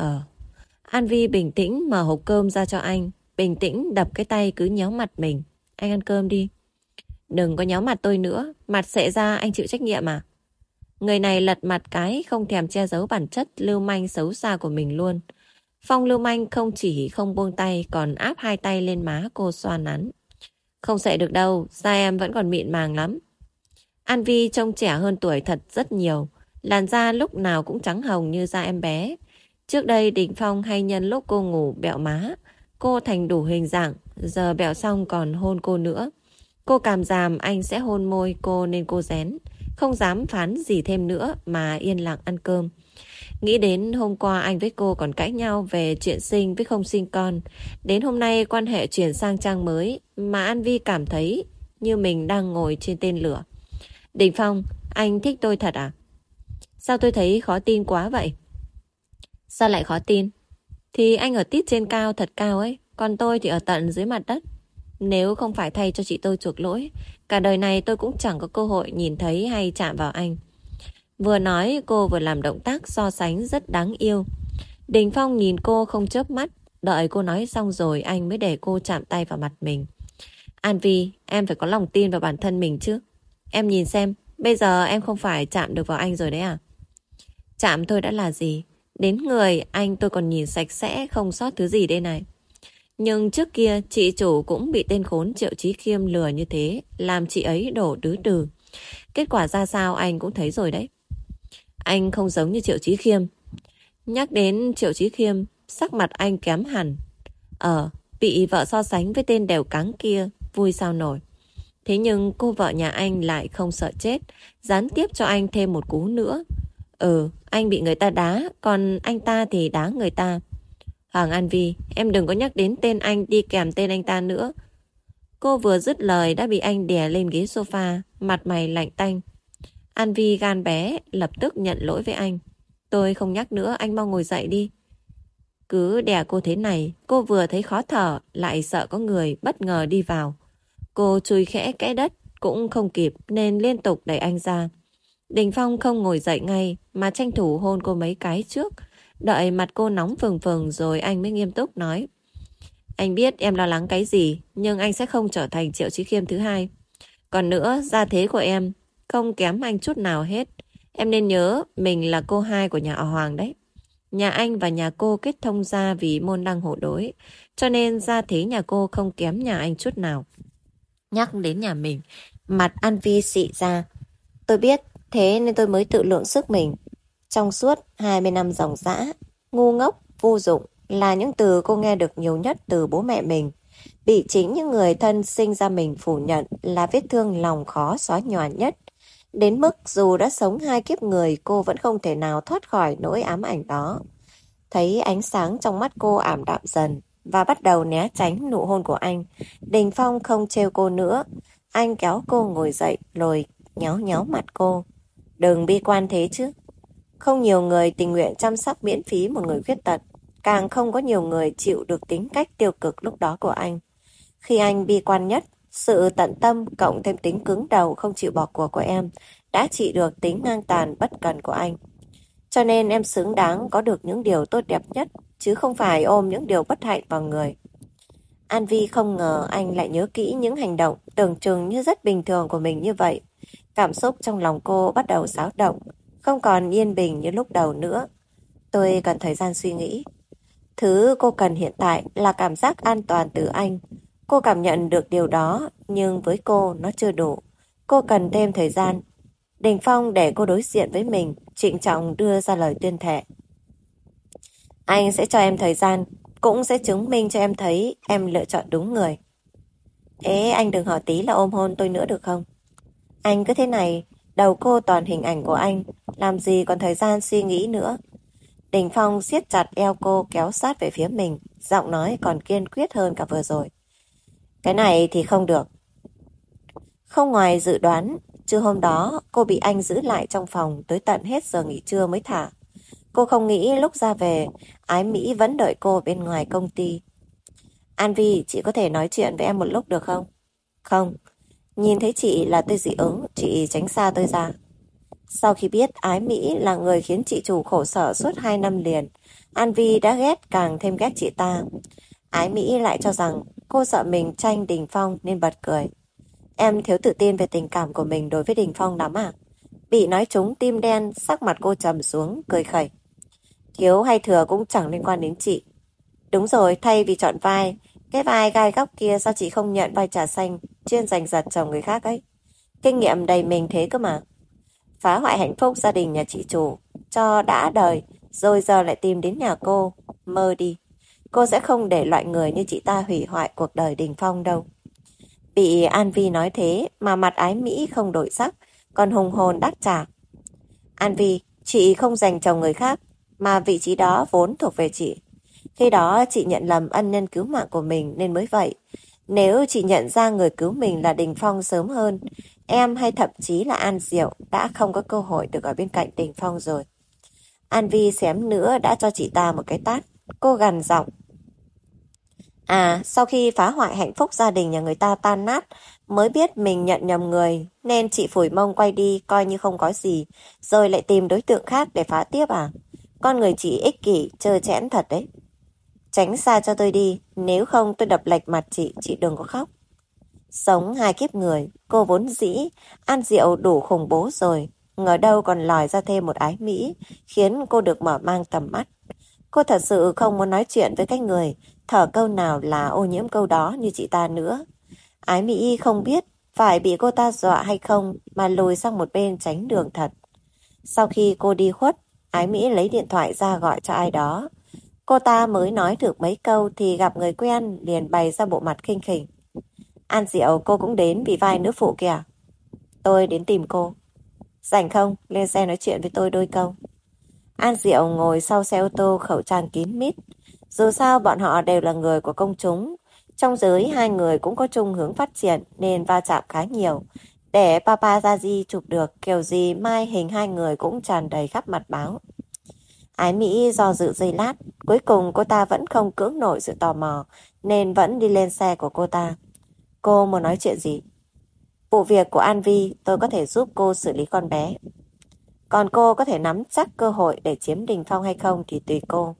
An Vi bình tĩnh mở hộp cơm ra cho anh, bình tĩnh đập cái tay cứ nhéo mặt mình. Anh ăn cơm đi. Đừng có nhéo mặt tôi nữa, mặt xệ ra anh chịu trách nhiệm à? Người này lật mặt cái không thèm che giấu bản chất lưu manh xấu xa của mình luôn. Phong lưu manh không chỉ không buông tay còn áp hai tay lên má cô xoa nắn. Không xệ được đâu, da em vẫn còn mịn màng lắm. An Vi trông trẻ hơn tuổi thật rất nhiều. Làn da lúc nào cũng trắng hồng như da em bé. Trước đây Đình Phong hay nhân lúc cô ngủ bẹo má. Cô thành đủ hình dạng, giờ bẹo xong còn hôn cô nữa. Cô cảm giảm anh sẽ hôn môi cô nên cô rén. Không dám phán gì thêm nữa mà yên lặng ăn cơm. Nghĩ đến hôm qua anh với cô còn cãi nhau về chuyện sinh với không sinh con. Đến hôm nay quan hệ chuyển sang trang mới mà An Vi cảm thấy như mình đang ngồi trên tên lửa. Đình Phong, anh thích tôi thật à? Sao tôi thấy khó tin quá vậy? Sao lại khó tin? Thì anh ở tít trên cao thật cao ấy, còn tôi thì ở tận dưới mặt đất. Nếu không phải thay cho chị tôi chuộc lỗi, cả đời này tôi cũng chẳng có cơ hội nhìn thấy hay chạm vào anh. Vừa nói cô vừa làm động tác so sánh rất đáng yêu. Đình Phong nhìn cô không chớp mắt, đợi cô nói xong rồi anh mới để cô chạm tay vào mặt mình. An Vi, em phải có lòng tin vào bản thân mình chứ. Em nhìn xem, bây giờ em không phải chạm được vào anh rồi đấy à? Chạm thôi đã là gì? Đến người anh tôi còn nhìn sạch sẽ không sót thứ gì đây này. Nhưng trước kia chị chủ cũng bị tên khốn Triệu Chí Khiêm lừa như thế, làm chị ấy đổ đứ đừ. Kết quả ra sao anh cũng thấy rồi đấy. Anh không giống như Triệu Chí Khiêm. Nhắc đến Triệu Chí Khiêm, sắc mặt anh kém hẳn. Bị vợ so sánh với tên đèo cáng kia, vui sao nổi. Thế nhưng cô vợ nhà anh lại không sợ chết, gián tiếp cho anh thêm một cú nữa. Anh bị người ta đá, còn anh ta thì đá người ta. Hoàng An Vi, em đừng có nhắc đến tên anh đi kèm tên anh ta nữa. Cô vừa dứt lời đã bị anh đè lên ghế sofa, mặt mày lạnh tanh. An Vi gan bé, lập tức nhận lỗi với anh. Tôi không nhắc nữa, anh mau ngồi dậy đi. Cứ đè cô thế này, cô vừa thấy khó thở, lại sợ có người bất ngờ đi vào. Cô chui khẽ kẽ đất, cũng không kịp nên liên tục đẩy anh ra. Đình Phong không ngồi dậy ngay, mà tranh thủ hôn cô mấy cái trước. Đợi mặt cô nóng phừng phừng rồi anh mới nghiêm túc nói. Anh biết em lo lắng cái gì, nhưng anh sẽ không trở thành Triệu Chí Khiêm thứ hai. Còn nữa, gia thế của em không kém anh chút nào hết. Em nên nhớ mình là cô hai của nhà họ Hoàng đấy. Nhà anh và nhà cô kết thông gia vì môn đăng hộ đối, cho nên gia thế nhà cô không kém nhà anh chút nào. Nhắc đến nhà mình, mặt An Vi xị ra. Tôi biết, thế nên tôi mới tự lượng sức mình. Trong suốt 20 năm dòng dã, ngu ngốc, vô dụng là những từ cô nghe được nhiều nhất từ bố mẹ mình. Bị chính những người thân sinh ra mình phủ nhận là vết thương lòng khó xóa nhòa nhất. Đến mức dù đã sống 2 kiếp người, cô vẫn không thể nào thoát khỏi nỗi ám ảnh đó. Thấy ánh sáng trong mắt cô ảm đạm dần và bắt đầu né tránh nụ hôn của anh, Đình Phong không trêu cô nữa. Anh kéo cô ngồi dậy rồi nhéo nhéo mặt cô. Đừng bi quan thế chứ. Không nhiều người tình nguyện chăm sóc miễn phí một người khuyết tật. Càng không có nhiều người chịu được tính cách tiêu cực lúc đó của anh. Khi anh bi quan nhất, sự tận tâm cộng thêm tính cứng đầu không chịu bỏ cuộc của em đã trị được tính ngang tàn bất cần của anh. Cho nên em xứng đáng có được những điều tốt đẹp nhất, chứ không phải ôm những điều bất hạnh vào người. An Vi không ngờ anh lại nhớ kỹ những hành động tưởng chừng như rất bình thường của mình như vậy. Cảm xúc trong lòng cô bắt đầu xáo động. không còn yên bình như lúc đầu nữa. Tôi cần thời gian suy nghĩ. Thứ cô cần hiện tại là cảm giác an toàn từ anh. Cô cảm nhận được điều đó, nhưng với cô nó chưa đủ. Cô cần thêm thời gian. Đình Phong để cô đối diện với mình, trịnh trọng đưa ra lời tuyên thệ. Anh sẽ cho em thời gian, cũng sẽ chứng minh cho em thấy em lựa chọn đúng người. Ê, anh đừng hỏi tí là ôm hôn tôi nữa được không? Anh cứ thế này, đầu cô toàn hình ảnh của anh, làm gì còn thời gian suy nghĩ nữa. Đình Phong siết chặt eo cô kéo sát về phía mình, giọng nói còn kiên quyết hơn cả vừa rồi. Cái này thì không được. Không ngoài dự đoán, trưa hôm đó cô bị anh giữ lại trong phòng tới tận hết giờ nghỉ trưa mới thả. Cô không nghĩ lúc ra về, Ái Mỹ vẫn đợi cô bên ngoài công ty. An Vi, chị có thể nói chuyện với em một lúc được không? Không. Nhìn thấy chị là tôi dị ứng, chị tránh xa tôi ra. Sau khi biết Ái Mỹ là người khiến chị chủ khổ sở suốt 2 năm liền, An Vi đã càng thêm ghét chị ta. Ái Mỹ lại cho rằng cô sợ mình tranh Đình Phong nên bật cười. Em thiếu tự tin về tình cảm của mình đối với Đình Phong lắm à? Bị nói trúng tim đen, sắc mặt cô trầm xuống, cười khẩy. Thiếu hay thừa cũng chẳng liên quan đến chị. Đúng rồi, thay vì chọn vai, cái vai gai góc kia sao chị không nhận vai trà xanh, chuyên giành giật chồng người khác ấy. Kinh nghiệm đầy mình thế cơ mà. Phá hoại hạnh phúc gia đình nhà chị chủ, cho đã đời, rồi giờ lại tìm đến nhà cô. Mơ đi. Cô sẽ không để loại người như chị ta hủy hoại cuộc đời Đình Phong đâu. Bị An Vi nói thế mà mặt Ái Mỹ không đổi sắc, còn hùng hồn đáp trả. An Vi, chị không giành chồng người khác, mà vị trí đó vốn thuộc về chị. Khi đó chị nhận lầm ân nhân cứu mạng của mình nên mới vậy. Nếu chị nhận ra người cứu mình là Đình Phong sớm hơn, em hay thậm chí là An Diệu đã không có cơ hội được ở bên cạnh Đình Phong rồi. An Vi xém nữa đã cho chị ta một cái tát. Cô gằn giọng. À, sau khi phá hoại hạnh phúc gia đình nhà người ta tan nát, mới biết mình nhận nhầm người, nên chị phủi mông quay đi coi như không có gì, rồi lại tìm đối tượng khác để phá tiếp à? Con người chị ích kỷ, trơ trẽn thật đấy. Tránh xa cho tôi đi, nếu không tôi đập lệch mặt chị đừng có khóc. Sống 2 kiếp người, cô vốn dĩ, An Diệu đủ khủng bố rồi, ngờ đâu còn lòi ra thêm một Ái Mỹ, khiến cô được mở mang tầm mắt. Cô thật sự không muốn nói chuyện với cái người, thở câu nào là ô nhiễm câu đó như chị ta nữa. Ái Mỹ không biết phải bị cô ta dọa hay không mà lùi sang một bên tránh đường thật. Sau khi cô đi khuất, Ái Mỹ lấy điện thoại ra gọi cho ai đó. Cô ta mới nói được mấy câu thì gặp người quen liền bày ra bộ mặt khinh khỉnh. An Diệu, cô cũng đến vì vai nữ phụ kìa. Tôi đến tìm cô. Rảnh không? Lên xe nói chuyện với tôi đôi câu. An Diệu ngồi sau xe ô tô khẩu trang kín mít. Dù sao bọn họ đều là người của công chúng. Trong giới hai người cũng có chung hướng phát triển nên va chạm khá nhiều. Để paparazzi chụp được kiểu gì mai hình hai người cũng tràn đầy khắp mặt báo. Ái Mỹ do dự giây lát, cuối cùng cô ta vẫn không cưỡng nổi sự tò mò nên vẫn đi lên xe của cô ta. Cô muốn nói chuyện gì? Vụ việc của An Vi tôi có thể giúp cô xử lý con bé. Còn cô có thể nắm chắc cơ hội để chiếm Đình Phong hay không thì tùy cô.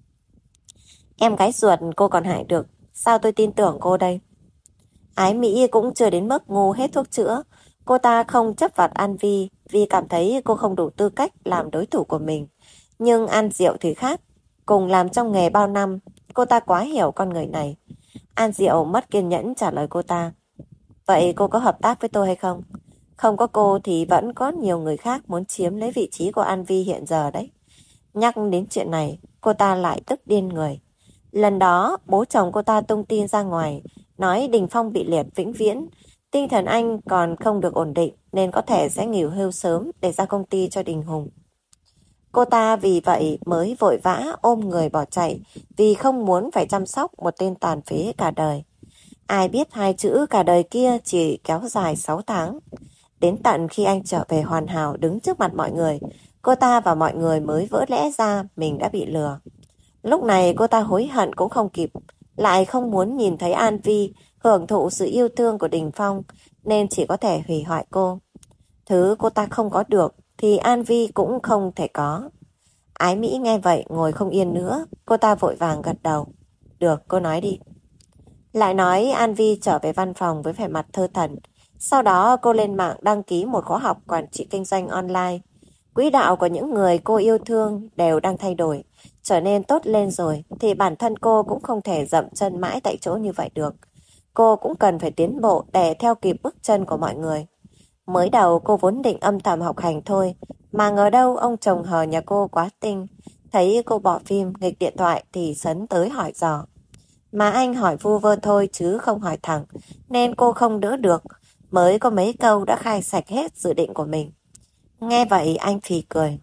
Em gái ruột cô còn hại được, sao tôi tin tưởng cô đây? Ái Mỹ cũng chưa đến mức ngu hết thuốc chữa. Cô ta không chấp vặt An Vi vì cảm thấy cô không đủ tư cách làm đối thủ của mình. Nhưng An Diệu thì khác. Cùng làm trong nghề bao năm, cô ta quá hiểu con người này. An Diệu mất kiên nhẫn trả lời cô ta. Vậy cô có hợp tác với tôi hay không? Không có cô thì vẫn có nhiều người khác muốn chiếm lấy vị trí của An Vi hiện giờ đấy. Nhắc đến chuyện này, cô ta lại tức điên người. Lần đó, bố chồng cô ta tung tin ra ngoài, nói Đình Phong bị liệt vĩnh viễn. Tinh thần anh còn không được ổn định nên có thể sẽ nghỉ hưu sớm để ra công ty cho Đình Hùng. Cô ta vì vậy mới vội vã ôm người bỏ chạy vì không muốn phải chăm sóc một tên tàn phế cả đời. Ai biết hai chữ cả đời kia chỉ kéo dài 6 tháng. Đến tận khi anh trở về hoàn hảo đứng trước mặt mọi người, cô ta và mọi người mới vỡ lẽ ra mình đã bị lừa. Lúc này cô ta hối hận cũng không kịp, lại không muốn nhìn thấy An Vi hưởng thụ sự yêu thương của Đình Phong nên chỉ có thể hủy hoại cô. Thứ cô ta không có được thì An Vi cũng không thể có. Ái Mỹ nghe vậy ngồi không yên nữa, cô ta vội vàng gật đầu. Được, cô nói đi. Lại nói An Vi trở về văn phòng với vẻ mặt thơ thẩn. Sau đó cô lên mạng đăng ký một khóa học quản trị kinh doanh online. Quỹ đạo của những người cô yêu thương đều đang thay đổi, trở nên tốt lên rồi, thì bản thân cô cũng không thể dậm chân mãi tại chỗ như vậy được. Cô cũng cần phải tiến bộ để theo kịp bước chân của mọi người. Mới đầu cô vốn định âm thầm học hành thôi, mà ngờ đâu ông chồng hờ nhà cô quá tinh. Thấy cô bỏ phim, nghịch điện thoại thì sấn tới hỏi dò. Mà anh hỏi vu vơ thôi chứ không hỏi thẳng, nên cô không đỡ được. Mới có mấy câu đã khai sạch hết dự định của mình. Nghe vậy anh phì cười.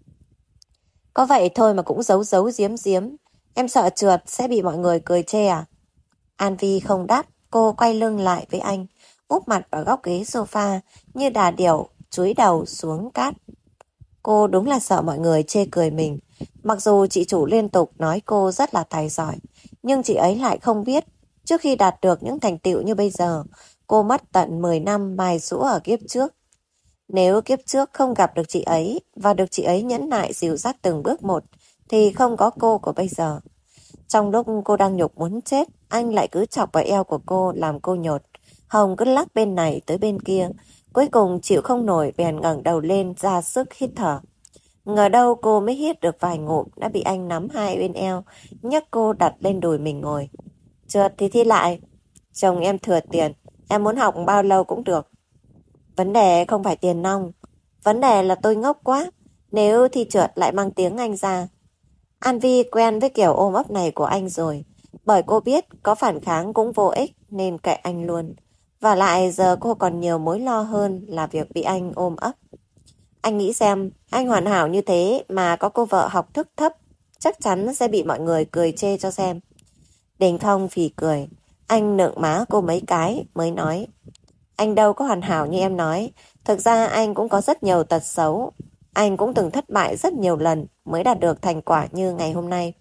Có vậy thôi mà cũng giấu giấu giếm giếm. Em sợ trượt sẽ bị mọi người cười chê à? An Vi không đáp, cô quay lưng lại với anh, úp mặt vào góc ghế sofa như đà điểu, chúi đầu xuống cát. Cô đúng là sợ mọi người chê cười mình. Mặc dù chị chủ liên tục nói cô rất là tài giỏi, nhưng chị ấy lại không biết, trước khi đạt được những thành tựu như bây giờ, cô mất tận 10 năm mài giũa ở kiếp trước. Nếu kiếp trước không gặp được chị ấy và được chị ấy nhẫn nại dìu dắt từng bước một, thì không có cô của bây giờ. Trong lúc cô đang nhục muốn chết, anh lại cứ chọc vào eo của cô làm cô nhột. Hồng cứ lắc bên này tới bên kia. Cuối cùng chịu không nổi bèn ngẩng đầu lên ra sức hít thở. Ngờ đâu cô mới hít được vài ngụm đã bị anh nắm hai bên eo, nhấc cô đặt lên đùi mình ngồi. Trượt thì thi lại. Chồng em thừa tiền, em muốn học bao lâu cũng được. Vấn đề không phải tiền nong. Vấn đề là tôi ngốc quá. Nếu thi trượt lại mang tiếng anh ra. An Vi quen với kiểu ôm ấp này của anh rồi. Bởi cô biết có phản kháng cũng vô ích nên kệ anh luôn. Và lại giờ cô còn nhiều mối lo hơn là việc bị anh ôm ấp. Anh nghĩ xem, anh hoàn hảo như thế mà có cô vợ học thức thấp, chắc chắn sẽ bị mọi người cười chê cho xem. Đình Thông phì cười. Anh nựng má cô mấy cái mới nói. Anh đâu có hoàn hảo như em nói. Thực ra anh cũng có rất nhiều tật xấu. Anh cũng từng thất bại rất nhiều lần mới đạt được thành quả như ngày hôm nay.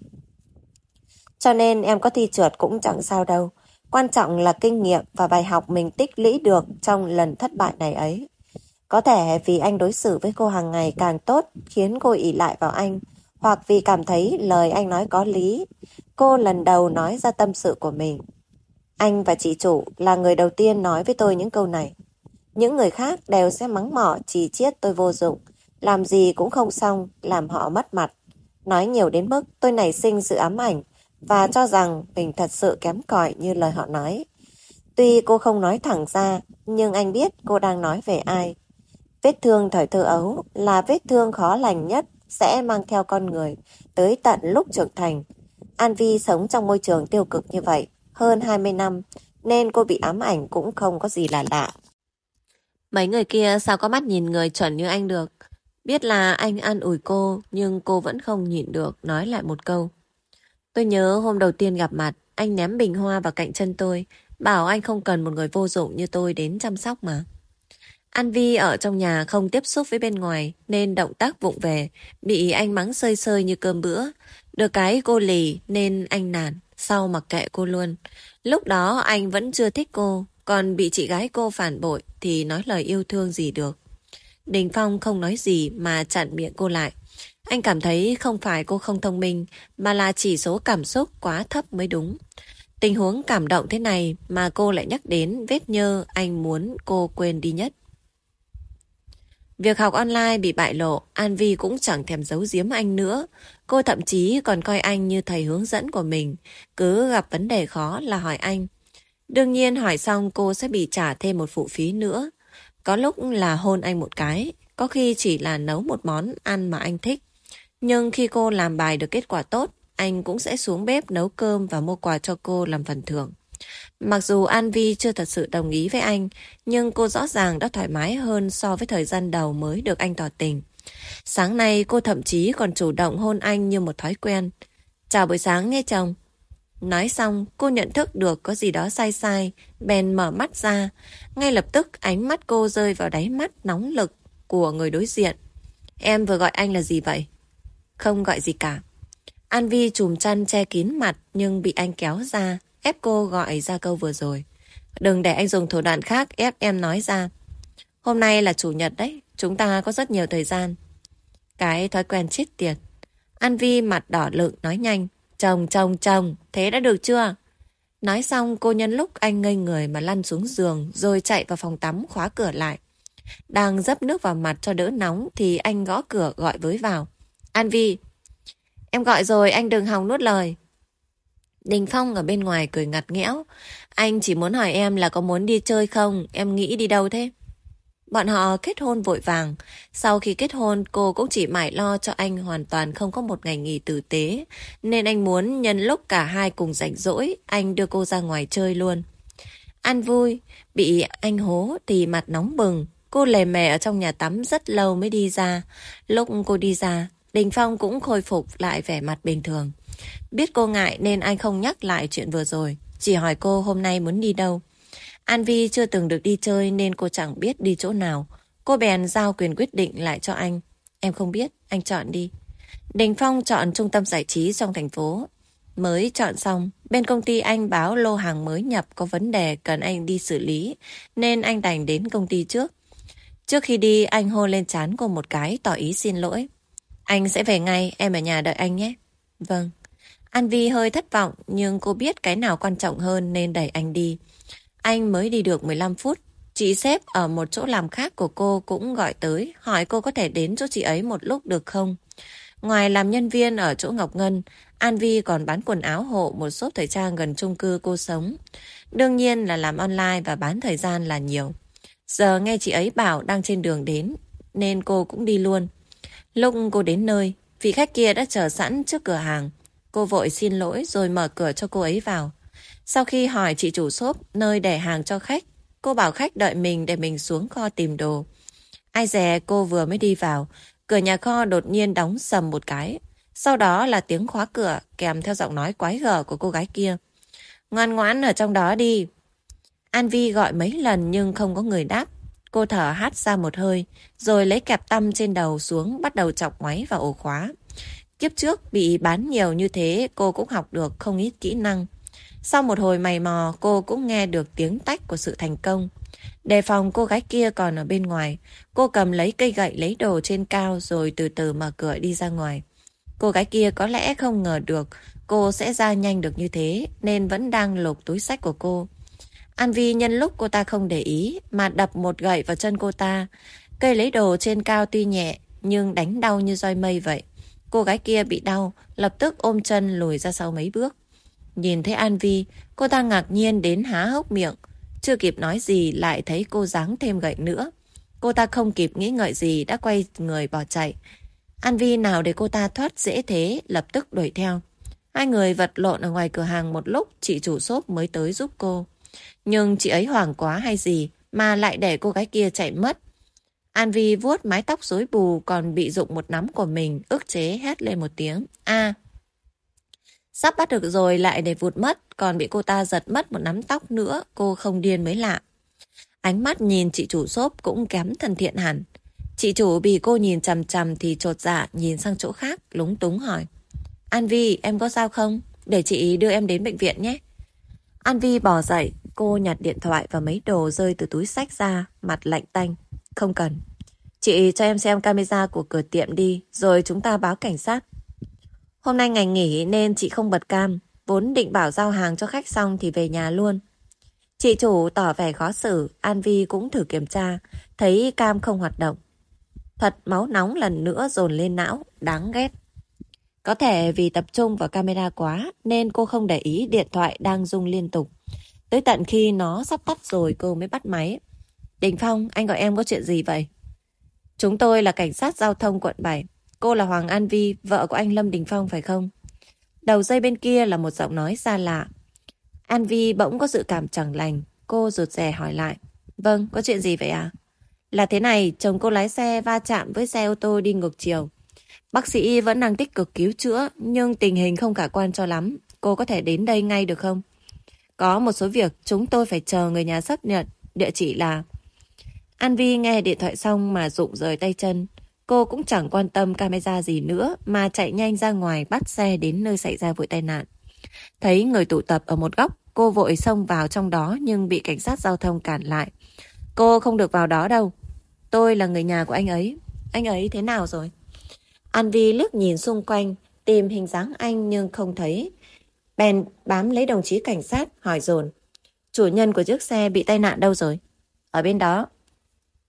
Cho nên em có thi trượt cũng chẳng sao đâu. Quan trọng là kinh nghiệm và bài học mình tích lũy được trong lần thất bại này ấy. Có thể vì anh đối xử với cô hàng ngày càng tốt khiến cô ỷ lại vào anh, hoặc vì cảm thấy lời anh nói có lý. Cô lần đầu nói ra tâm sự của mình. Anh và chị chủ là người đầu tiên nói với tôi những câu này. Những người khác đều sẽ mắng mỏ chỉ chiết tôi vô dụng, làm gì cũng không xong, làm họ mất mặt. Nói nhiều đến mức tôi nảy sinh sự ám ảnh và cho rằng mình thật sự kém cỏi như lời họ nói. Tuy cô không nói thẳng ra, nhưng anh biết cô đang nói về ai. Vết thương thời thơ ấu là vết thương khó lành nhất sẽ mang theo con người tới tận lúc trưởng thành. An Vi sống trong môi trường tiêu cực như vậy hơn 20 năm nên cô bị ám ảnh cũng không có gì là lạ. Mấy người kia sao có mắt nhìn người chuẩn như anh được? Biết là anh an ủi cô, nhưng cô vẫn không nhịn được nói lại một câu. Tôi nhớ hôm đầu tiên gặp mặt, anh ném bình hoa vào cạnh chân tôi, bảo anh không cần một người vô dụng như tôi đến chăm sóc mà. An Vi ở trong nhà không tiếp xúc với bên ngoài nên động tác vụng về, bị anh mắng sơi sơi như cơm bữa. Được cái cô lì nên anh nản, sau mặc kệ cô luôn. Lúc đó anh vẫn chưa thích cô, còn bị chị gái cô phản bội thì nói lời yêu thương gì được. Đình Phong không nói gì mà chặn miệng cô lại. Anh cảm thấy không phải cô không thông minh, mà là chỉ số cảm xúc quá thấp mới đúng. Tình huống cảm động thế này mà cô lại nhắc đến vết nhơ anh muốn cô quên đi nhất. Việc học online bị bại lộ, An Vi cũng chẳng thèm giấu giếm anh nữa. Cô thậm chí còn coi anh như thầy hướng dẫn của mình, cứ gặp vấn đề khó là hỏi anh. Đương nhiên hỏi xong cô sẽ bị trả thêm một phụ phí nữa. Có lúc là hôn anh một cái, có khi chỉ là nấu một món ăn mà anh thích. Nhưng khi cô làm bài được kết quả tốt, anh cũng sẽ xuống bếp nấu cơm và mua quà cho cô làm phần thưởng. Mặc dù An Vi chưa thật sự đồng ý với anh, nhưng cô rõ ràng đã thoải mái hơn so với thời gian đầu mới được anh tỏ tình. Sáng nay cô thậm chí còn chủ động hôn anh như một thói quen. Chào buổi sáng nghe chồng. Nói xong cô nhận thức được có gì đó sai sai, bèn mở mắt ra. Ngay lập tức ánh mắt cô rơi vào đáy mắt nóng lực của người đối diện. Em vừa gọi anh là gì vậy? Không gọi gì cả. An Vi chùm chăn che kín mặt nhưng bị anh kéo ra, ép cô gọi ra câu vừa rồi. Đừng để anh dùng thủ đoạn khác ép em nói ra. Hôm nay là chủ nhật đấy, chúng ta có rất nhiều thời gian. Cái thói quen chết tiệt. An Vi mặt đỏ lựng nói nhanh. Chồng, thế đã được chưa? Nói xong cô nhân lúc anh ngây người mà lăn xuống giường rồi chạy vào phòng tắm khóa cửa lại. Đang dấp nước vào mặt cho đỡ nóng thì anh gõ cửa gọi với vào. An Vi, em gọi rồi, anh đừng hòng nuốt lời. Đình Phong ở bên ngoài cười ngặt nghẽo. Anh chỉ muốn hỏi em là có muốn đi chơi không? Em nghĩ đi đâu thế? Bọn họ kết hôn vội vàng. Sau khi kết hôn, cô cũng chỉ mải lo cho anh hoàn toàn không có một ngày nghỉ tử tế. Nên anh muốn nhân lúc cả hai cùng rảnh rỗi, anh đưa cô ra ngoài chơi luôn. An vui, bị anh hố thì mặt nóng bừng. Cô lề mề ở trong nhà tắm rất lâu mới đi ra. Lúc cô đi ra, Đình Phong cũng khôi phục lại vẻ mặt bình thường. Biết cô ngại nên anh không nhắc lại chuyện vừa rồi. Chỉ hỏi cô hôm nay muốn đi đâu. An Vi chưa từng được đi chơi nên cô chẳng biết đi chỗ nào. Cô bèn giao quyền quyết định lại cho anh. Em không biết, anh chọn đi. Đình Phong chọn trung tâm giải trí trong thành phố. Mới chọn xong, bên công ty anh báo lô hàng mới nhập có vấn đề cần anh đi xử lý, nên anh đành đến công ty trước. Trước khi đi, anh hôn lên trán cô một cái, tỏ ý xin lỗi. Anh sẽ về ngay, em ở nhà đợi anh nhé. Vâng. An Vi hơi thất vọng, nhưng cô biết cái nào quan trọng hơn nên đẩy anh đi. Anh mới đi được 15 phút. Chị sếp ở một chỗ làm khác của cô cũng gọi tới, hỏi cô có thể đến chỗ chị ấy một lúc được không. Ngoài làm nhân viên ở chỗ Ngọc Ngân, An Vi còn bán quần áo hộ một shop thời trang gần chung cư cô sống. Đương nhiên là làm online và bán thời gian là nhiều. Giờ nghe chị ấy bảo đang trên đường đến, nên cô cũng đi luôn. Lúc cô đến nơi, vị khách kia đã chờ sẵn trước cửa hàng. Cô vội xin lỗi rồi mở cửa cho cô ấy vào. Sau khi hỏi chị chủ shop nơi để hàng cho khách, cô bảo khách đợi mình để mình xuống kho tìm đồ. Ai dè cô vừa mới đi vào, cửa nhà kho đột nhiên đóng sầm một cái. Sau đó là tiếng khóa cửa kèm theo giọng nói quái gở của cô gái kia. Ngoan ngoãn ở trong đó đi. An Vi gọi mấy lần nhưng không có người đáp. Cô thở hắt ra một hơi, rồi lấy kẹp tăm trên đầu xuống bắt đầu chọc ngoáy vào ổ khóa. Kiếp trước bị bán nhiều như thế cô cũng học được không ít kỹ năng. Sau một hồi mày mò cô cũng nghe được tiếng tách của sự thành công. Đề phòng cô gái kia còn ở bên ngoài, cô cầm lấy cây gậy lấy đồ trên cao rồi từ từ mở cửa đi ra ngoài. Cô gái kia có lẽ không ngờ được cô sẽ ra nhanh được như thế nên vẫn đang lục túi xách của cô. An Vi nhân lúc cô ta không để ý mà đập một gậy vào chân cô ta. Cây lấy đồ trên cao tuy nhẹ nhưng đánh đau như roi mây vậy. Cô gái kia bị đau, lập tức ôm chân lùi ra sau mấy bước. Nhìn thấy An Vi, cô ta ngạc nhiên đến há hốc miệng. Chưa kịp nói gì lại thấy cô giáng thêm gậy nữa. Cô ta không kịp nghĩ ngợi gì đã quay người bỏ chạy. An Vi nào để cô ta thoát dễ thế, lập tức đuổi theo. Hai người vật lộn ở ngoài cửa hàng một lúc, chị chủ shop mới tới giúp cô. Nhưng chị ấy hoảng quá hay gì mà lại để cô gái kia chạy mất. An Vi vuốt mái tóc rối bù còn bị rụng một nắm của mình, ức chế hét lên một tiếng. Sắp bắt được rồi lại để vụt mất, còn bị cô ta giật mất một nắm tóc nữa, cô không điên mới lạ. Ánh mắt nhìn chị chủ shop cũng kém thân thiện hẳn. Chị chủ bị cô nhìn chằm chằm thì chột dạ nhìn sang chỗ khác, lúng túng hỏi. An Vi, em có sao không? Để chị đưa em đến bệnh viện nhé. An Vi bò dậy, cô nhặt điện thoại và mấy đồ rơi từ túi xách ra, mặt lạnh tanh. Không cần. Chị cho em xem camera của cửa tiệm đi, rồi chúng ta báo cảnh sát. Hôm nay ngày nghỉ nên chị không bật cam, vốn định bảo giao hàng cho khách xong thì về nhà luôn. Chị chủ tỏ vẻ khó xử, An Vi cũng thử kiểm tra, thấy cam không hoạt động. Thật máu nóng lần nữa dồn lên não, đáng ghét. Có thể vì tập trung vào camera quá nên cô không để ý điện thoại đang rung liên tục. Tới tận khi nó sắp tắt rồi cô mới bắt máy. Đình Phong, anh gọi em có chuyện gì vậy? Chúng tôi là cảnh sát giao thông quận 7. Cô là Hoàng An Vi, vợ của anh Lâm Đình Phong phải không? Đầu dây bên kia là một giọng nói xa lạ. An Vi bỗng có dự cảm chẳng lành. Cô rụt rè hỏi lại. Vâng, có chuyện gì vậy à? Là thế này, chồng cô lái xe va chạm với xe ô tô đi ngược chiều. Bác sĩ vẫn đang tích cực cứu chữa, nhưng tình hình không khả quan cho lắm. Cô có thể đến đây ngay được không? Có một số việc chúng tôi phải chờ người nhà xác nhận. Địa chỉ là... An Vi nghe điện thoại xong mà rụng rời tay chân. Cô cũng chẳng quan tâm camera gì nữa mà chạy nhanh ra ngoài bắt xe đến nơi xảy ra vụ tai nạn. Thấy người tụ tập ở một góc, cô vội xông vào trong đó nhưng bị cảnh sát giao thông cản lại. Cô không được vào đó đâu. Tôi là người nhà của anh ấy. Anh ấy thế nào rồi? An Vi liếc nhìn xung quanh, tìm hình dáng anh nhưng không thấy. Bèn bám lấy đồng chí cảnh sát, hỏi dồn. Chủ nhân của chiếc xe bị tai nạn đâu rồi? Ở bên đó.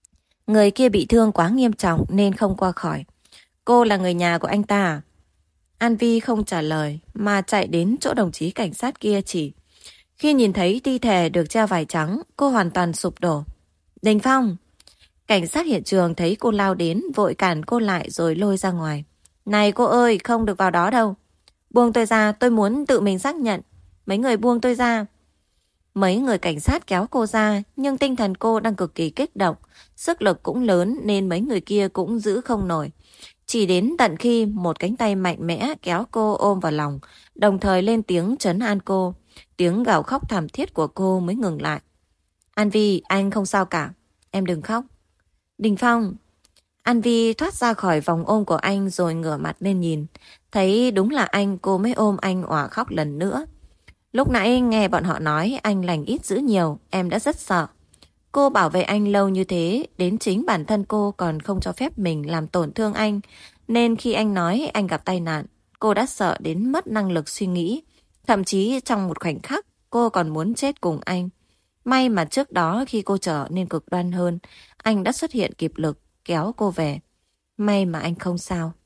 Người kia bị thương quá nghiêm trọng nên không qua khỏi. Cô là người nhà của anh ta à? An Vi không trả lời mà chạy đến chỗ đồng chí cảnh sát kia chỉ. Khi nhìn thấy thi thể được treo vải trắng, cô hoàn toàn sụp đổ. Đình Phong! Cảnh sát hiện trường thấy cô lao đến, vội cản cô lại rồi lôi ra ngoài. Này cô ơi, không được vào đó đâu. Buông tôi ra, tôi muốn tự mình xác nhận. Mấy người buông tôi ra. Mấy người cảnh sát kéo cô ra, nhưng tinh thần cô đang cực kỳ kích động. Sức lực cũng lớn nên mấy người kia cũng giữ không nổi. Chỉ đến tận khi một cánh tay mạnh mẽ kéo cô ôm vào lòng, đồng thời lên tiếng trấn an cô. Tiếng gào khóc thảm thiết của cô mới ngừng lại. An Vi, anh không sao cả. Em đừng khóc. Đình Phong! An Vi thoát ra khỏi vòng ôm của anh rồi ngửa mặt lên nhìn. Thấy đúng là anh, cô mới ôm anh òa khóc lần nữa. Lúc nãy nghe bọn họ nói anh lành ít dữ nhiều, em đã rất sợ. Cô bảo vệ anh lâu như thế, đến chính bản thân cô còn không cho phép mình làm tổn thương anh. Nên khi anh nói anh gặp tai nạn, cô đã sợ đến mất năng lực suy nghĩ. Thậm chí trong một khoảnh khắc, cô còn muốn chết cùng anh. May mà trước đó khi cô trở nên cực đoan hơn, anh đã xuất hiện kịp lực, kéo cô về. May mà anh không sao.